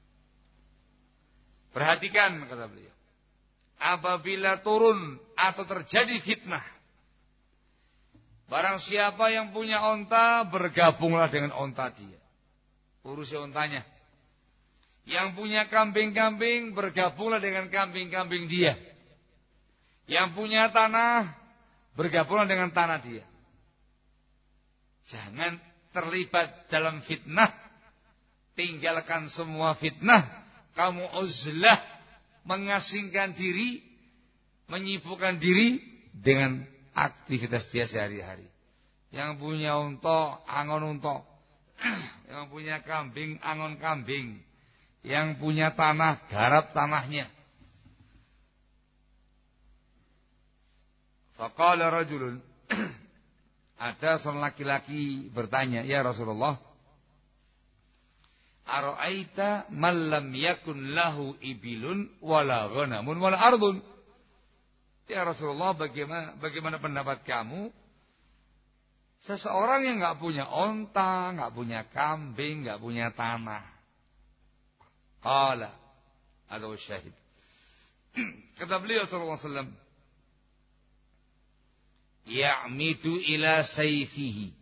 Perhatikan, kata beliau, apabila turun atau terjadi fitnah, barang siapa yang punya onta, bergabunglah dengan onta dia, urusi ontanya. Yang punya kambing-kambing, bergabunglah dengan kambing-kambing dia. Yang punya tanah, bergabunglah dengan tanah dia. Jangan terlibat dalam fitnah. Tinggalkan semua fitnah. Kamu uzlah, mengasingkan diri, menyibukkan diri dengan aktivitas dia sehari-hari. Yang punya unta, angon unta. Yang punya kambing, angon kambing. Yang punya tanah, garap tanahnya. Faqala rajulun, ada seorang laki-laki bertanya, ya Rasulullah, ara'aita man lam yakun lahu ibilun wala ghanamun wala ardun. Ya Rasulullah, bagaimana bagaimana pendapat kamu? Seseorang yang enggak punya onta, enggak punya kambing, enggak punya tanah. Qala, ada syahid. Kata beliau sallallahu alaihi wasallam, ya'midu ila sayfihi.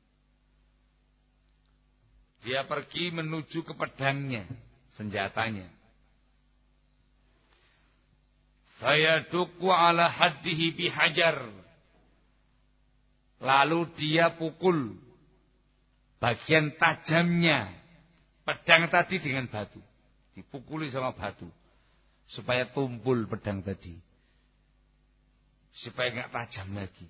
Dia pergi menuju ke pedangnya, senjatanya. Fayaduqu ala haddihi bihajar. Lalu dia pukul bagian tajamnya pedang tadi dengan batu. Dipukuli sama batu supaya tumpul pedang tadi, supaya enggak tajam lagi.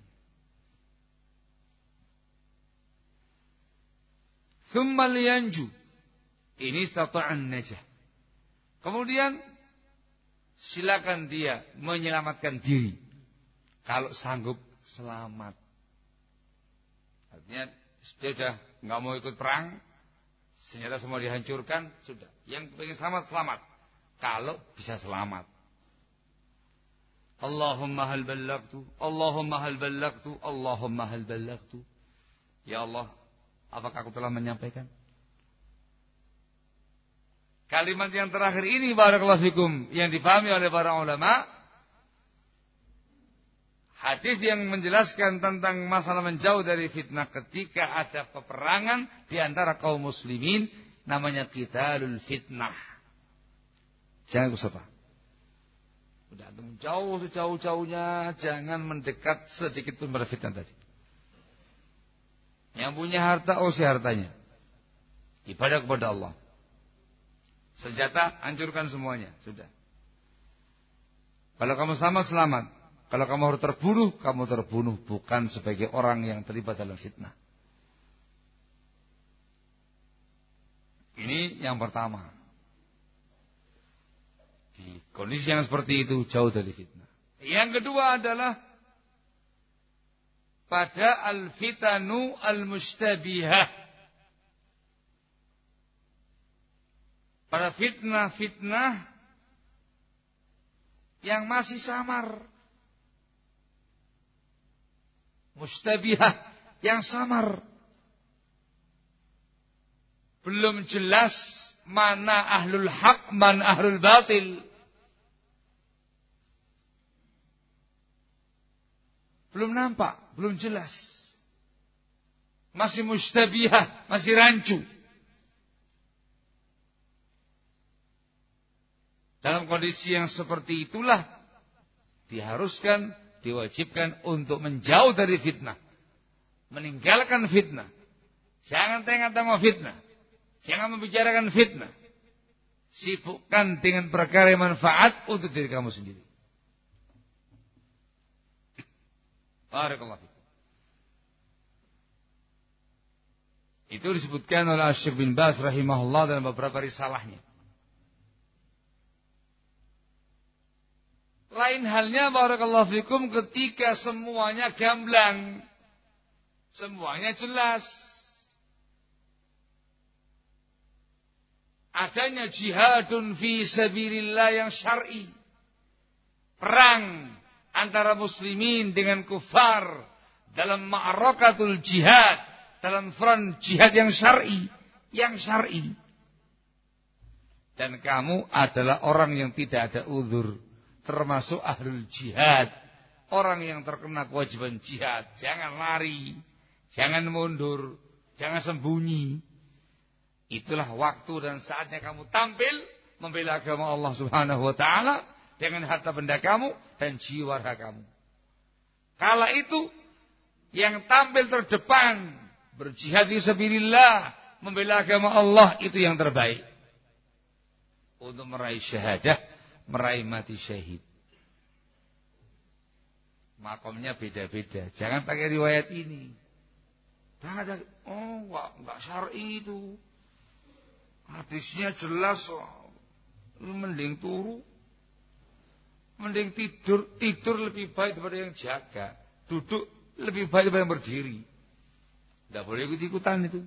Tsumma liyanju. Ini istata'an najah. Kemudian silakan dia menyelamatkan diri kalau sanggup selamat. Artinya dia sudah enggak mau ikut perang, senjata semua dihancurkan, sudah. Yang pengen selamat selamat. Kalau bisa selamat. Allahumma hal ballagtu, Allahumma hal ballagtu, Allahumma hal ballagtu. Ya Allah, apakah aku telah menyampaikan? Kalimat yang terakhir ini, barakallahu fikum, yang difahami oleh para ulama, hadis yang menjelaskan tentang masalah menjauh dari fitnah ketika ada peperangan di antara kaum muslimin, namanya qitalul fitnah. Jangan kusapa. Udah jauh sejauh-jauhnya, jangan mendekat sedikit pun pada fitnah tadi. Yang punya harta, usi hartanya. Ibadah kepada Allah. Senjata, hancurkan semuanya. Sudah. Kalau kamu sama, selamat. Kalau kamu harus terbunuh, kamu terbunuh. Bukan sebagai orang yang terlibat dalam fitnah. Ini yang pertama. Di kondisi yang seperti itu, jauh dari fitnah. Yang kedua adalah pada al-fitanu al-mustabihah. Pada fitnah-fitnah yang masih samar. Mustabihah, yang samar. Belum jelas mana ahlul haq, mana ahlul batil. belum nampak, belum jelas. Masih mustabihah, masih rancu. Dalam kondisi yang seperti itulah diharuskan, diwajibkan untuk menjauh dari fitnah. Meninggalkan fitnah. Jangan tengah-tengah fitnah. Jangan membicarakan fitnah. Sibukkan dengan perkara yang manfaat untuk diri kamu sendiri. Barakallahu fikum. Itu disebutkan oleh Syekh bin Baz rahimahullah dalam beberapa risalahnya. Lain halnya barakallahu fikum ketika semuanya gamblang. Semuanya jelas. Adanya jihadun fi sabilillah yang syar'i. Perang antara muslimin dengan kufar dalam ma'arakatul jihad, dalam front jihad yang syar'i, yang syar'i. Dan kamu adalah orang yang tidak ada uzur, termasuk ahlul jihad, orang yang terkena kewajiban jihad. Jangan lari, jangan mundur, jangan sembunyi. Itulah waktu dan saatnya kamu tampil membela agama Allah Subhanahu wa taala dengan harta benda kamu dan jiwa raga kamu. Kala itu yang tampil terdepan berjihad fi sabilillah, membela agama Allah, itu yang terbaik untuk meraih syahadah, meraih mati syahid. Makomnya beda-beda. Jangan pakai riwayat ini. Jangan ada, oh enggak, enggak syar'i itu. Hadisnya jelas, oh, mending turu, mending tidur, tidur lebih baik daripada yang jaga, duduk lebih baik daripada yang berdiri. Tidak boleh ikut-ikutan itu.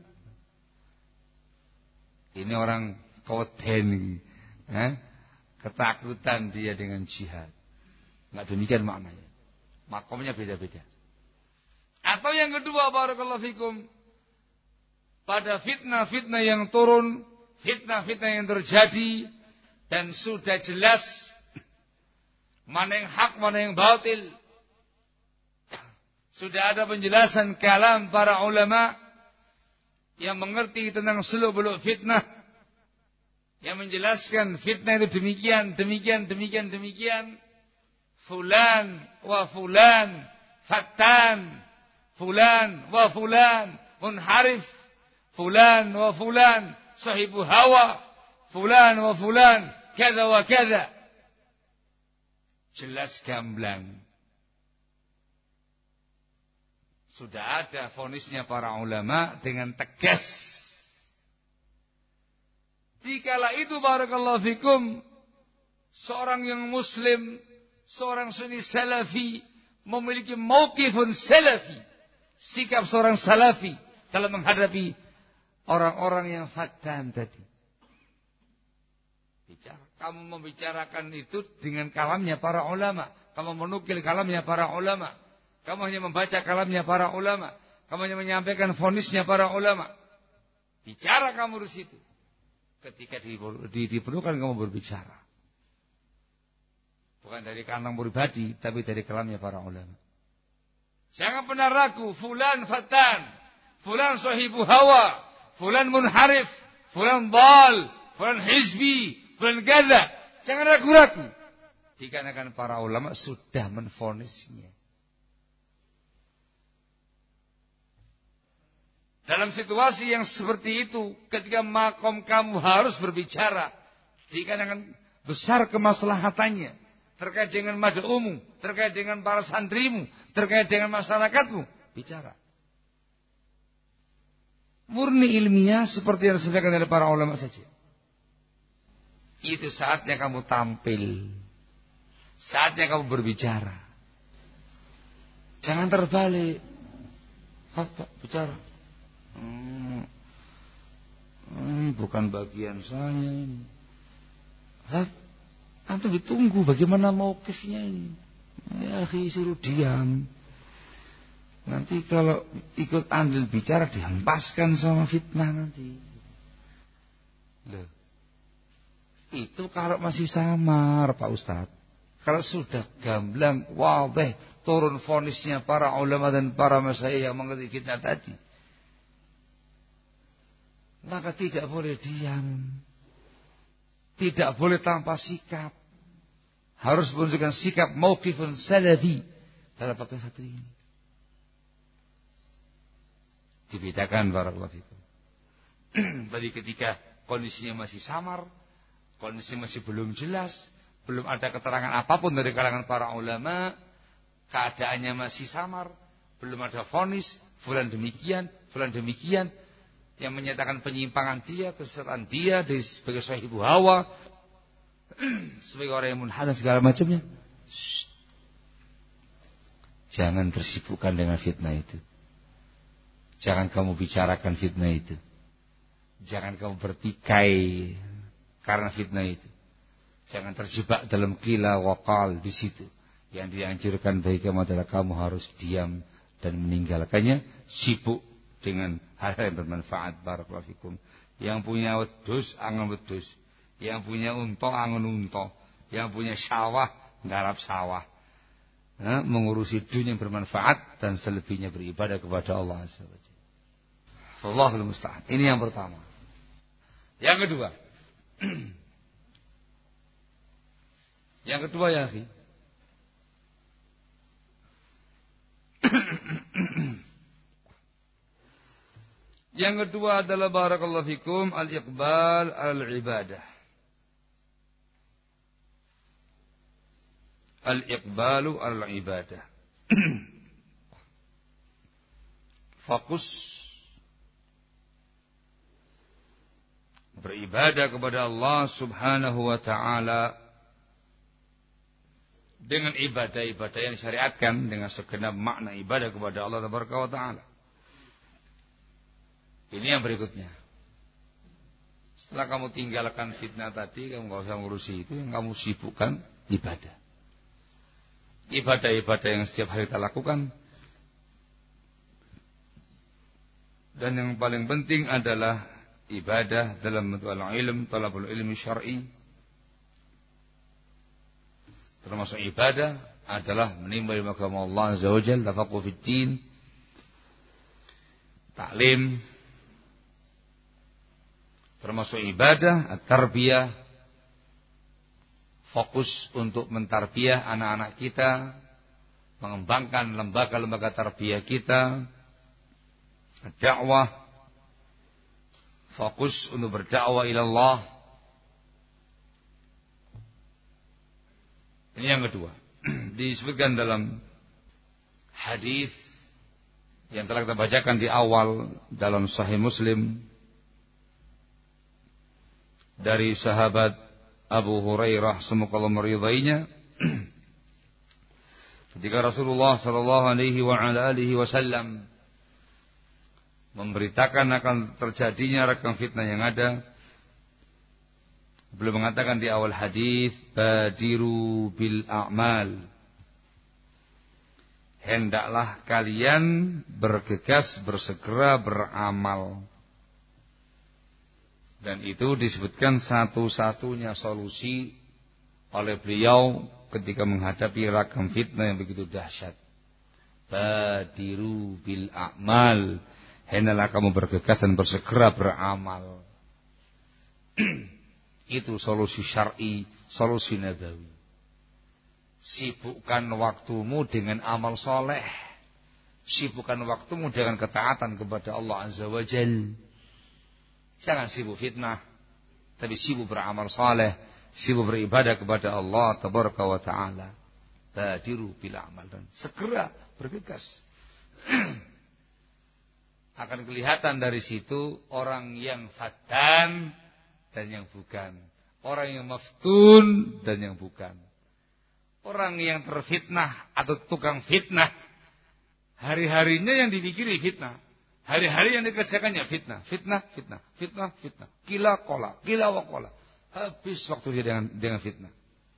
Ini orang koden, eh? Ketakutan dia dengan jihad. Enggak demikian maknanya. Makomnya beda-beda. Atau yang kedua, barakallahu fikum, pada fitnah-fitnah yang turun, fitnah-fitnah yang terjadi, dan sudah jelas mana yang hak, mana yang batil. Sudah ada penjelasan kalam para ulama yang mengerti tentang seluk-beluk fitnah, yang menjelaskan fitnah itu demikian, demikian, demikian, demikian. Fulan wa fulan fattan, fulan wa fulan munharif, fulan wa fulan sahibu hawa, fulan wa fulan kada wa kada. Jelas gamblang. Sudah ada vonisnya para ulama dengan tegas. Dikala itu barakallahu fikum, seorang yang muslim, seorang sunni salafi memiliki mauqifun salafi, sikap seorang salafi dalam menghadapi orang-orang yang fattan tadi. Bicara. Kamu membicarakan itu dengan kalamnya para ulama. Kamu menukil kalamnya para ulama. Kamu hanya membaca kalamnya para ulama. Kamu hanya menyampaikan vonisnya para ulama. Bicara kamu di situ. Ketika diperlukan kamu berbicara. Bukan dari kandang pribadi, tapi dari kalamnya para ulama. Jangan pernah ragu. Fulan fattan, fulan sahibu hawa, fulan munharif, fulan dal, fulan hizbi, fulan gada. Jangan ragu-ragu. Dikarenakan para ulama sudah menvonisnya. Dalam situasi yang seperti itu, ketika makom kamu harus berbicara, dikarenakan besar kemaslahatannya, terkait dengan mada umum, terkait dengan para santrimu, terkait dengan masyarakatmu, bicara. Murni ilmiah seperti yang disampaikan oleh para ulama saja. Itu saatnya kamu tampil. Saatnya kamu berbicara. Jangan terbalik. Pak, bicara. Hmm, hmm, bukan bagian saya ini. Antum ditunggu bagaimana mauqifnya ini. Ya, suruh diam. Nanti kalau ikut andil bicara dihempaskan sama fitnah nanti. Loh. Itu kalau masih samar Pak Ustadz. Kalau sudah gamblang, wadih, turun vonisnya para ulama dan para masyayikh yang mengerti fitnah tadi, maka tidak boleh diam, tidak boleh tanpa sikap, harus menunjukkan sikap mauqifun salafi dalam bab satu ini. Dibedakan barakallahu fikum. Tadi ketika kondisinya masih samar, kondisi masih belum jelas, belum ada keterangan apapun dari kalangan para ulama, keadaannya masih samar, belum ada vonis, fulan demikian, fulan demikian, yang menyatakan penyimpangan dia, kesesatan dia sebagai sahibu hawa, sebagai orang yang munhadaf segala macamnya. Shh. Jangan tersibukkan dengan fitnah itu. Jangan kamu bicarakan fitnah itu. Jangan kamu bertikai karena fitnah itu. Jangan terjebak dalam qila wa qal di situ. Yang dianjurkan bagi kamu adalah kamu harus diam dan meninggalkannya, sibuk dengan hal yang bermanfaat. Barakallahu fikum. Yang punya wedhus angon wedhus, yang punya unta angon unta, yang punya sawah nggarap sawah. Nah, mengurusi dunia yang bermanfaat dan selebihnya beribadah kepada Allah Azza wa Jalla. Allahul musta'an. Ini yang pertama. Yang kedua. Yang kedua ya akhi. Yang kedua adalah barakallahu fikum al-iqbal al-ibadah. Al-iqbalu al-ibadah. Fokus beribadah kepada Allah Subhanahu wa ta'ala dengan ibadah-ibadah yang disyariatkan, dengan segenap makna ibadah kepada Allah Tabaraka wa ta'ala. Ini yang berikutnya. Setelah kamu tinggalkan fitnah tadi, kamu gak usah ngurusi itu, yang kamu sibukkan ibadah. Ibadah-ibadah yang setiap hari kita lakukan. Dan yang paling penting adalah ibadah dalam bentuk al-ilm, talabul ilmi syar'i. Termasuk ibadah adalah menimba ilmu agama Allah Azza wa Jalla, tafaqquh fid din, taklim. Termasuk ibadah at-tarbiyah, fokus untuk mentarbiyah anak-anak kita, mengembangkan lembaga-lembaga tarbiyah kita, dakwah, fokus untuk berdakwah ila Allah. Ini yang kedua. Disebutkan dalam hadis yang telah kita bacakan di awal dalam Sahih Muslim dari sahabat Abu Hurairah, semoga Allah meridainya, ketika Rasulullah sallallahu alaihi wa ala alihi wasallam memberitakan akan terjadinya ragam fitnah yang ada, beliau mengatakan di awal hadis, badiru bil a'mal, hendaklah kalian bergegas, bersegera beramal. Dan itu disebutkan satu-satunya solusi oleh beliau ketika menghadapi ragam fitnah yang begitu dahsyat. Badiru bil a'mal, hendaklah kamu bergegas dan bersegera beramal. Itu solusi syar'i, solusi nabawi. Sibukkan waktumu dengan amal soleh. Sibukkan waktumu dengan ketaatan kepada Allah Azza wa Jalla. Jangan sibuk fitnah, tapi sibuk beramal saleh, sibuk beribadah kepada Allah Tabaraka wa Ta'ala. Badiru bil amal, dan segera bergegas. Akan kelihatan dari situ orang yang fatan dan yang bukan, orang yang maftun dan yang bukan, orang yang terfitnah atau tukang fitnah. Hari-harinya yang dipikiri fitnah, hari-hari yang dikerjakannya fitnah, fitnah, fitnah, fitnah, fitnah. Kila kola, kila wakola. Habis waktu dia dengan, dengan fitnah.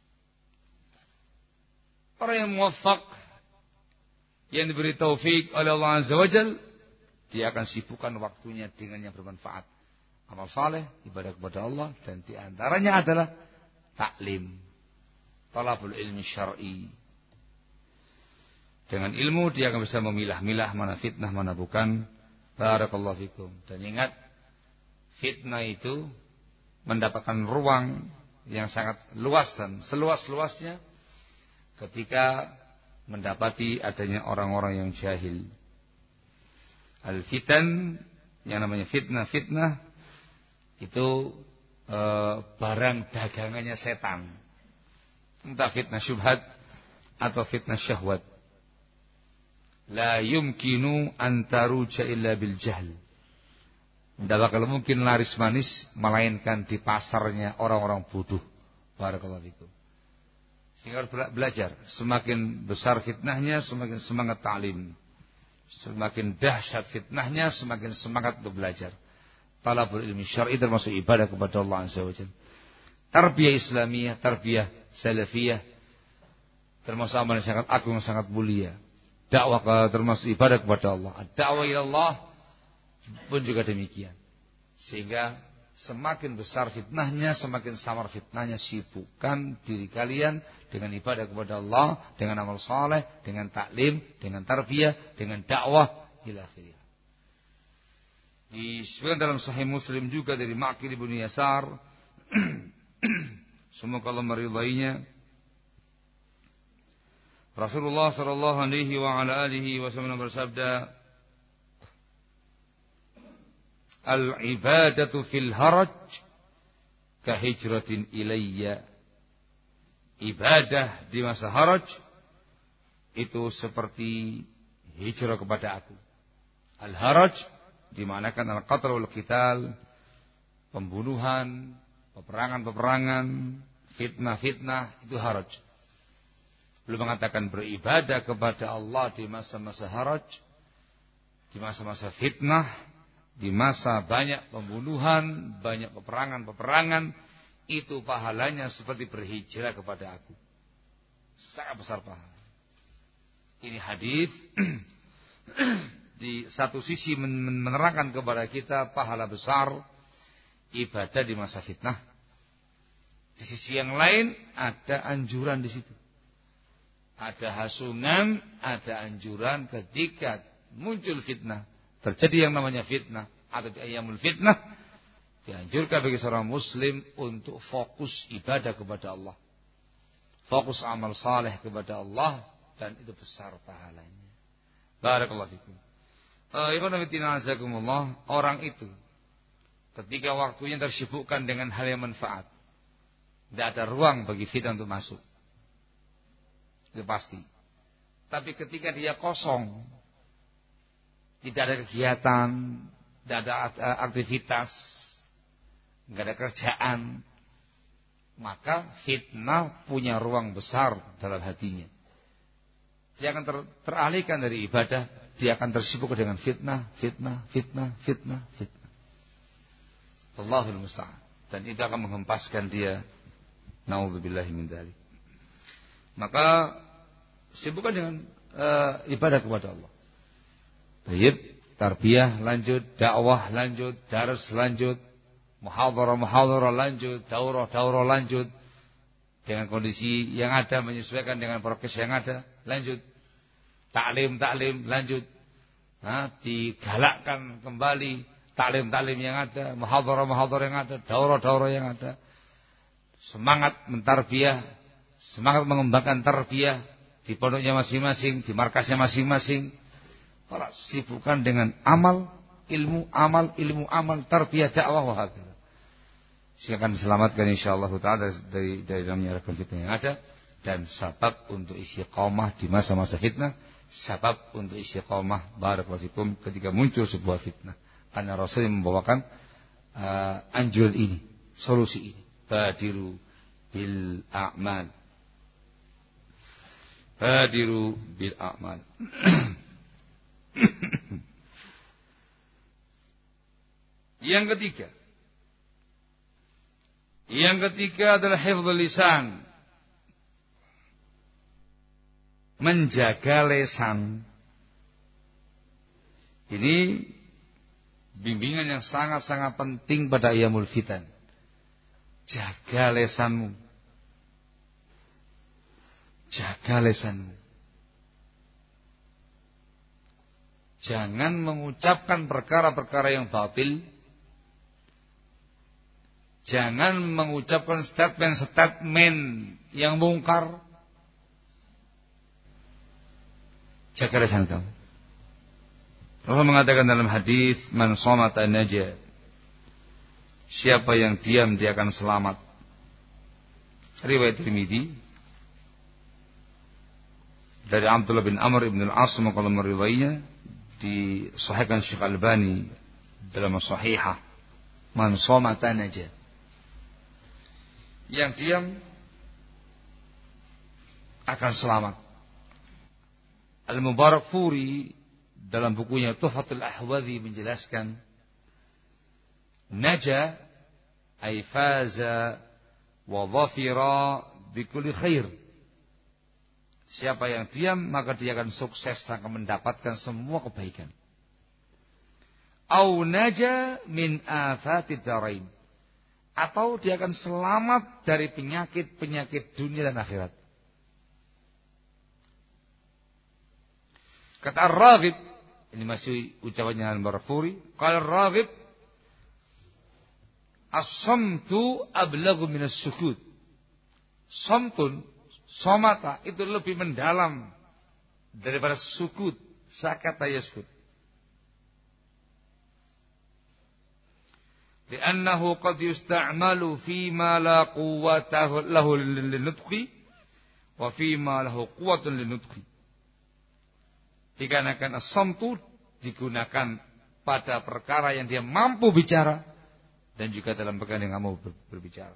Orang yang muwaffaq, yang diberi taufik oleh Allah Azza wa Jal, dia akan sibukkan waktunya dengan yang bermanfaat. Amal saleh, ibadah kepada Allah, dan di antaranya adalah taklim, talabul ilmi syar'i. Dengan ilmu dia akan bisa memilah-milah mana fitnah, mana bukan. Barakallahu fikum. Dan ingat, fitnah itu mendapatkan ruang yang sangat luas dan seluas-luasnya ketika mendapati adanya orang-orang yang jahil. Al-fitan, yang namanya fitnah-fitnah, itu e, barang dagangannya setan. Entah fitnah syubhat atau fitnah syahwat. La yumkinu antaruja illa bil jahl. Tidak bakal mungkin laris manis melainkan di pasarnya orang-orang bodoh. Barakallahu fikum. Sehingga harus belajar. Semakin besar fitnahnya, semakin semangat ta'lim. Semakin dahsyat fitnahnya, semakin semangat untuk belajar. Talabul ilmi syar'i termasuk ibadah kepada Allah Azza wa Jalla. Tarbiyah Islamiyah, tarbiyah salafiyah termasuk amal yang sangat agung, sangat mulia. Dakwah termasuk ibadah kepada Allah. Dakwah ila Allah pun juga demikian. Sehingga semakin besar fitnahnya, semakin samar fitnahnya. Sibukkan diri kalian dengan ibadah kepada Allah, dengan amal saleh, dengan taklim, dengan tarbiyah, dengan dakwah ila akhirih. Disebutkan dalam Sahih Muslim juga dari Ma'qil bin Yasar, semoga Allah meridainya, Rasulullah sallallahu alaihi wa ala alihi wasallam bersabda, al-ibadatu fil haraj kahijratin ilayya. Ibadah di masa haraj itu seperti hijrah kepada aku. Al-haraj dimanakan al-qatl wal qital, pembunuhan, peperangan-peperangan, fitnah-fitnah, itu haraj. Belum mengatakan beribadah kepada Allah di masa-masa haraj, di masa-masa fitnah, di masa banyak pembunuhan, banyak peperangan-peperangan, itu pahalanya seperti berhijrah kepada aku. Sangat besar pahala. Ini hadis di satu sisi menerangkan kepada kita pahala besar ibadah di masa fitnah. Di sisi yang lain ada anjuran di situ. Ada hasungan, ada anjuran ketika muncul fitnah. Terjadi yang namanya fitnah atau di ayyamul fitnah, dianjurkan bagi seorang muslim untuk fokus ibadah kepada Allah, fokus amal saleh kepada Allah, dan itu besar pahalanya. Barakallahu fikum. Uh, orang itu ketika waktunya tersibukkan dengan hal yang manfaat, tidak ada ruang bagi fitnah untuk masuk. Itu pasti. Tapi ketika dia kosong, tidak ada kegiatan, tidak ada aktivitas, tidak ada kerjaan, maka fitnah punya ruang besar dalam hatinya. Dia akan ter, teralihkan dari ibadah, dia akan tersibuk dengan fitnah, fitnah, fitnah, fitnah, fitnah. Allahul musta'an. Dan itu akan menghempaskan dia. Na'udzubillahi min dzalik. Maka sibukkan dengan uh, ibadah kepada Allah. Baik, tarbiyah lanjut, dakwah lanjut, dars lanjut, muhadharah-muhadharah lanjut, daurah-daurah lanjut, dengan kondisi yang ada, menyesuaikan dengan prokes yang ada, lanjut, taklim-taklim lanjut, nah, digalakkan kembali taklim-taklim yang ada, muhadharah-muhadharah yang ada, daurah-daurah yang ada, semangat mentarbiyah, semangat mengembangkan tarbiyah di pondoknya masing-masing, di markasnya masing-masing. Kalau sibukkan dengan amal, ilmu, amal, ilmu, amal, tarbiyah, dakwah, wahakala. Sehingga akan diselamatkan insyaAllah ta'ala dari, dari dalamnya ragam fitnah yang ada. Dan sabab untuk istiqamah di masa-masa fitnah. Sabab untuk istiqamah barakallahu fikum ketika muncul sebuah fitnah. Karena Rasul yang membawakan uh, anjuran ini, solusi ini. Badiru bil a'mal. Badiru bil a'mal. Yang ketiga, yang ketiga adalah hifdzul lisan, menjaga lisan. Ini bimbingan yang sangat-sangat penting pada ayyamul fitan. Jaga lisanmu, jaga lisanmu. Jangan mengucapkan perkara-perkara yang batil. Jangan mengucapkan statement-statement yang mungkar. Jaga lisan kamu. Rasul mengatakan dalam hadis, "Man shamata naja." Siapa yang diam dia akan selamat. Riwayat Tirmidzi dari Abdullah bin Amr ibn al-As kalau meriwayatnya disahihkan Syekh Albani dalam Shahihah. Man shamata naja. Yang diam akan selamat. Al-Mubarakfuri dalam bukunya Tuhfatul Ahwadhi menjelaskan, naja ay faza wa dhafira bi kulli khair. Siapa yang diam maka dia akan sukses dan akan mendapatkan semua kebaikan. Au naja min afatid darain. Atau dia akan selamat dari penyakit-penyakit dunia dan akhirat. Kata Ar-Raghib, ini masih ucapannya Al-Barfuri, qala Ar-Raghib, as-samtu ablaghu minas sukut. Samtun, somata itu lebih mendalam daripada sukut, sakata yaskut. Li'annahu qad yusta'malu fima la quwwata lahu lin-nutqi wa fima lahu quwwatun lin-nutqi. Dikarenakan as-samtu digunakan pada perkara yang dia mampu bicara dan juga dalam perkara yang enggak mau berbicara.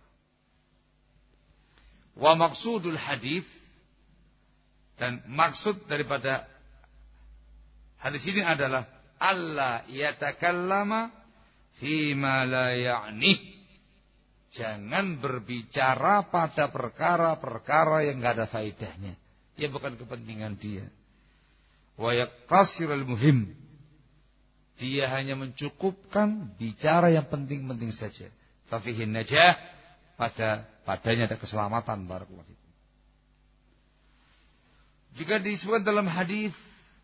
Wa maqsudul hadis, dan maksud daripada hadis ini adalah alla yatakallama fima la ya'ni. Jangan berbicara pada perkara-perkara yang enggak ada faedahnya, ya bukan kepentingan dia. Wa yaqsirul muhim, dia hanya mencukupkan bicara yang penting-penting saja. Fafihin najah, pada padanya ada keselamatan. Barakallahu fikum. Juga disebutkan dalam hadis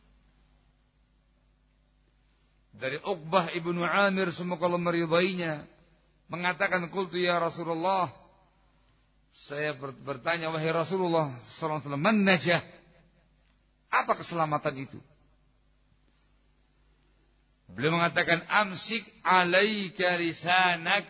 dari Uqbah ibnu Amir, semoga Allah meridainya, mengatakan, qultu ya Rasulullah, saya bertanya, wahai Rasulullah sallallahu alaihi wasallam, man najah, apa keselamatan itu? Beliau mengatakan, amsik alaika lisanak,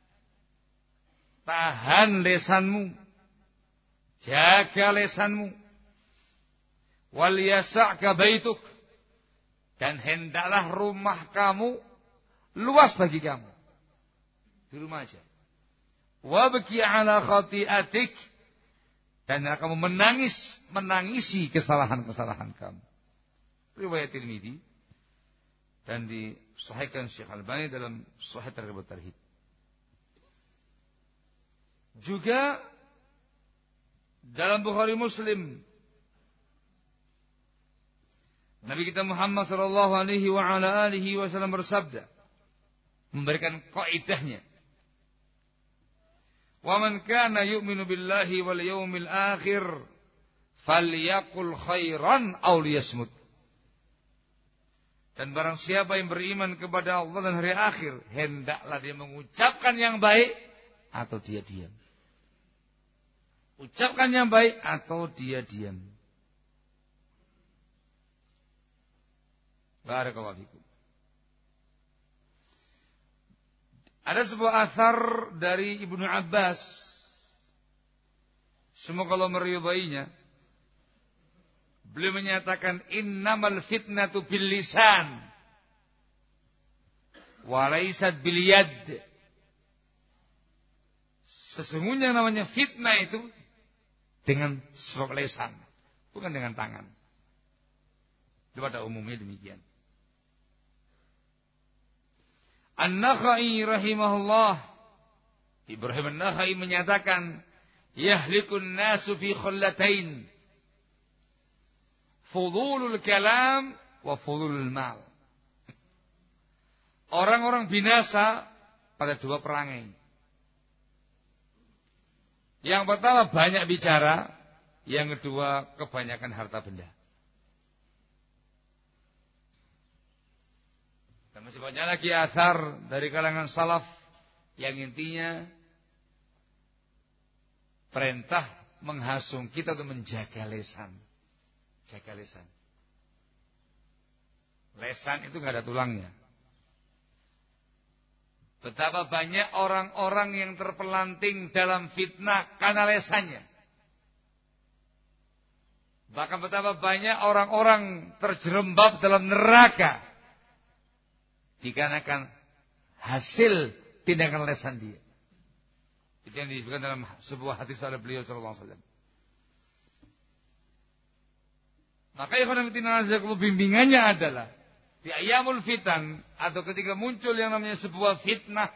tahan lesanmu, jaga lesanmu, wal yasa'ka baituk, dan hendaklah rumah kamu luas bagi kamu. Di rumah aja. Wabki ala khati'atik, dan kamu menangis, menangisi kesalahan-kesalahan kamu. Riwayat Tirmidzi dan disahihkan Syekh Albani dalam Shahih Targhib wa Tarhib. Juga dalam Bukhari Muslim, Nabi kita Muhammad sallallahu alaihi wa ala alihi wasallam bersabda, memberikan kaidahnya, wa man kana yu'minu billahi wal yawmil akhir falyaqul khairan aw liyasmut. Dan barang siapa yang beriman kepada Allah dan hari akhir, hendaklah dia mengucapkan yang baik atau dia diam. Ucapkan yang baik atau dia diam. Barakallahu fikum. Ada sebuah athar dari Ibnu Abbas, semoga Allah meridainya. Beliau menyatakan, innamal fitnatu bil lisan wa laysat bil yad. Sesungguhnya namanya fitnah itu dengan sebab lisan, bukan dengan tangan. Itu pada umumnya demikian. An-Nakhai rahimahullah, Ibrahim An-Nakhai menyatakan, yahlikun nasu fi khullatain, fudulul kalam wa fudulul mal. Orang-orang binasa pada dua perangai. Yang pertama banyak bicara, yang kedua kebanyakan harta benda. Dan masih banyak lagi athar dari kalangan salaf yang intinya perintah menghasung kita untuk menjaga lesan. Jaga lesan. Lesan itu nggak ada tulangnya. Betapa banyak orang-orang yang terpelanting dalam fitnah karena lesannya. Bahkan betapa banyak orang-orang terjerembab dalam neraka dikarenakan hasil tindakan lesan dia. Itu yang disebutkan dalam sebuah hadis oleh beliau sallallahu alaihi wasallam. Maka ikhwan fillah bimbingannya adalah di ayamul fitan atau ketika muncul yang namanya sebuah fitnah,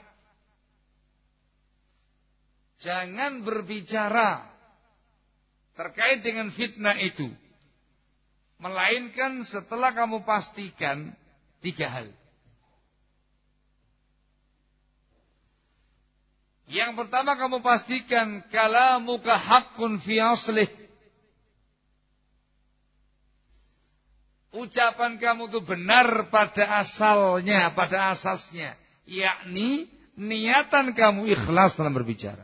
jangan berbicara terkait dengan fitnah itu, melainkan setelah kamu pastikan tiga hal. Yang pertama kamu pastikan kalamuka haqqun fi aslih. Ucapan kamu itu benar pada asalnya, pada asasnya. Yakni niatan kamu ikhlas dalam berbicara.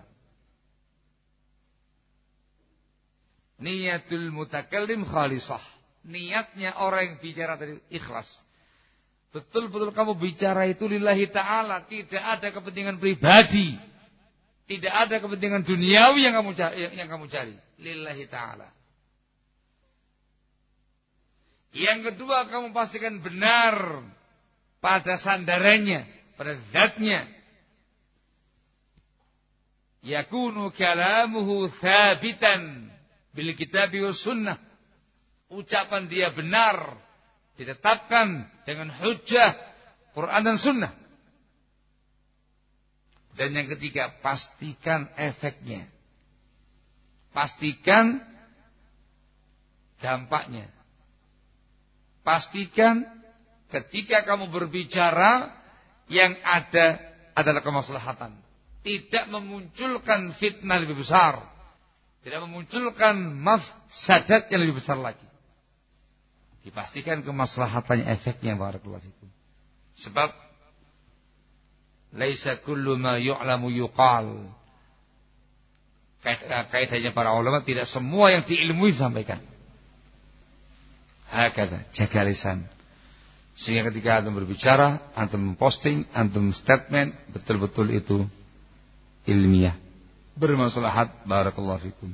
Niyatul mutakallim khalisah. Niatnya orang yang bicara tadi ikhlas. Betul-betul kamu bicara itu lillahi ta'ala. Tidak ada kepentingan pribadi. Tidak ada kepentingan duniawi yang kamu cari, yang kamu cari. Lillahi ta'ala. Yang kedua, kamu pastikan benar pada sandarannya, pada zatnya. Yakunu kalamuhu thabitan bil kitabi was sunnah. Ucapan dia benar, ditetapkan dengan hujjah Quran dan sunnah. Dan yang ketiga, pastikan efeknya. Pastikan dampaknya. Pastikan ketika kamu berbicara yang ada adalah kemaslahatan. Tidak memunculkan fitnah lebih besar. Tidak memunculkan mafsadat yang lebih besar lagi. Dipastikan kemaslahatannya, efeknya. Barakallahu fikum. Sebab laisa kullu ma yu'lamu yuqal. Kaidahnya para ulama, tidak semua yang diilmui disampaikan. Hakata, jaga lisan. Sehingga ketika antum berbicara, antum memposting, antum statement, betul-betul itu ilmiah, bermaslahat. Barakallahu fikum.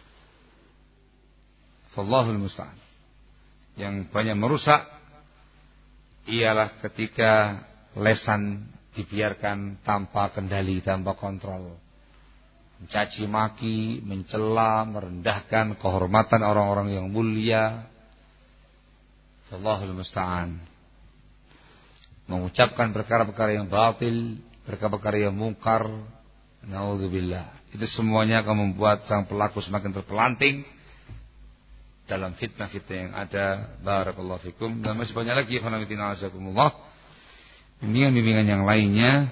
Wallahul musta'an. Yang banyak merusak ialah ketika lesan dibiarkan tanpa kendali, tanpa kontrol. Mencaci maki, mencela, merendahkan kehormatan orang-orang yang mulia. Allahul musta'an. Mengucapkan perkara-perkara yang batil, perkara-perkara yang mungkar. Naudzubillah. Itu semuanya akan membuat sang pelaku semakin terpelanting dalam fitnah-fitnah yang ada. Barakallahu fikum. Dan masih banyak lagi khonamitina azakumullah, bimbingan-bimbingan yang lainnya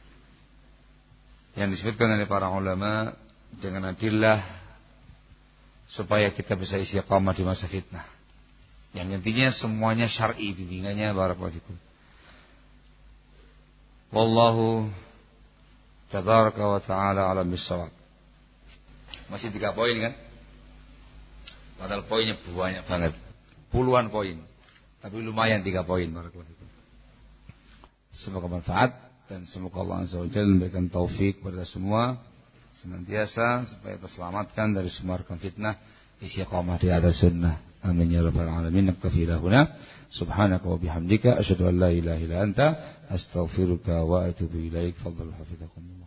yang disebutkan oleh para ulama dengan adillah supaya kita bisa istiqamah di masa fitnah. Yang intinya semuanya syar'i bimbingannya. Barakallahu fikum. Wallahu tabaraka wa ta'ala alam bissawab. Masih tiga poin kan? Padahal poinnya banyak banget, puluhan poin, tapi lumayan tiga poin. Barakallahu fikum. Semoga manfaat dan semoga Allah Azza wa Jalla memberikan taufik kepada semua senantiasa supaya terselamatkan dari semua ragam fitnah, istiqamah di atas sunnah. Amin ya rabbal alamin. Naktafi lahuna. Subhanaka wa bihamdika asyhadu an la ilaha illa anta astaghfiruka wa atubu ilaik. Fadhal hafizakum.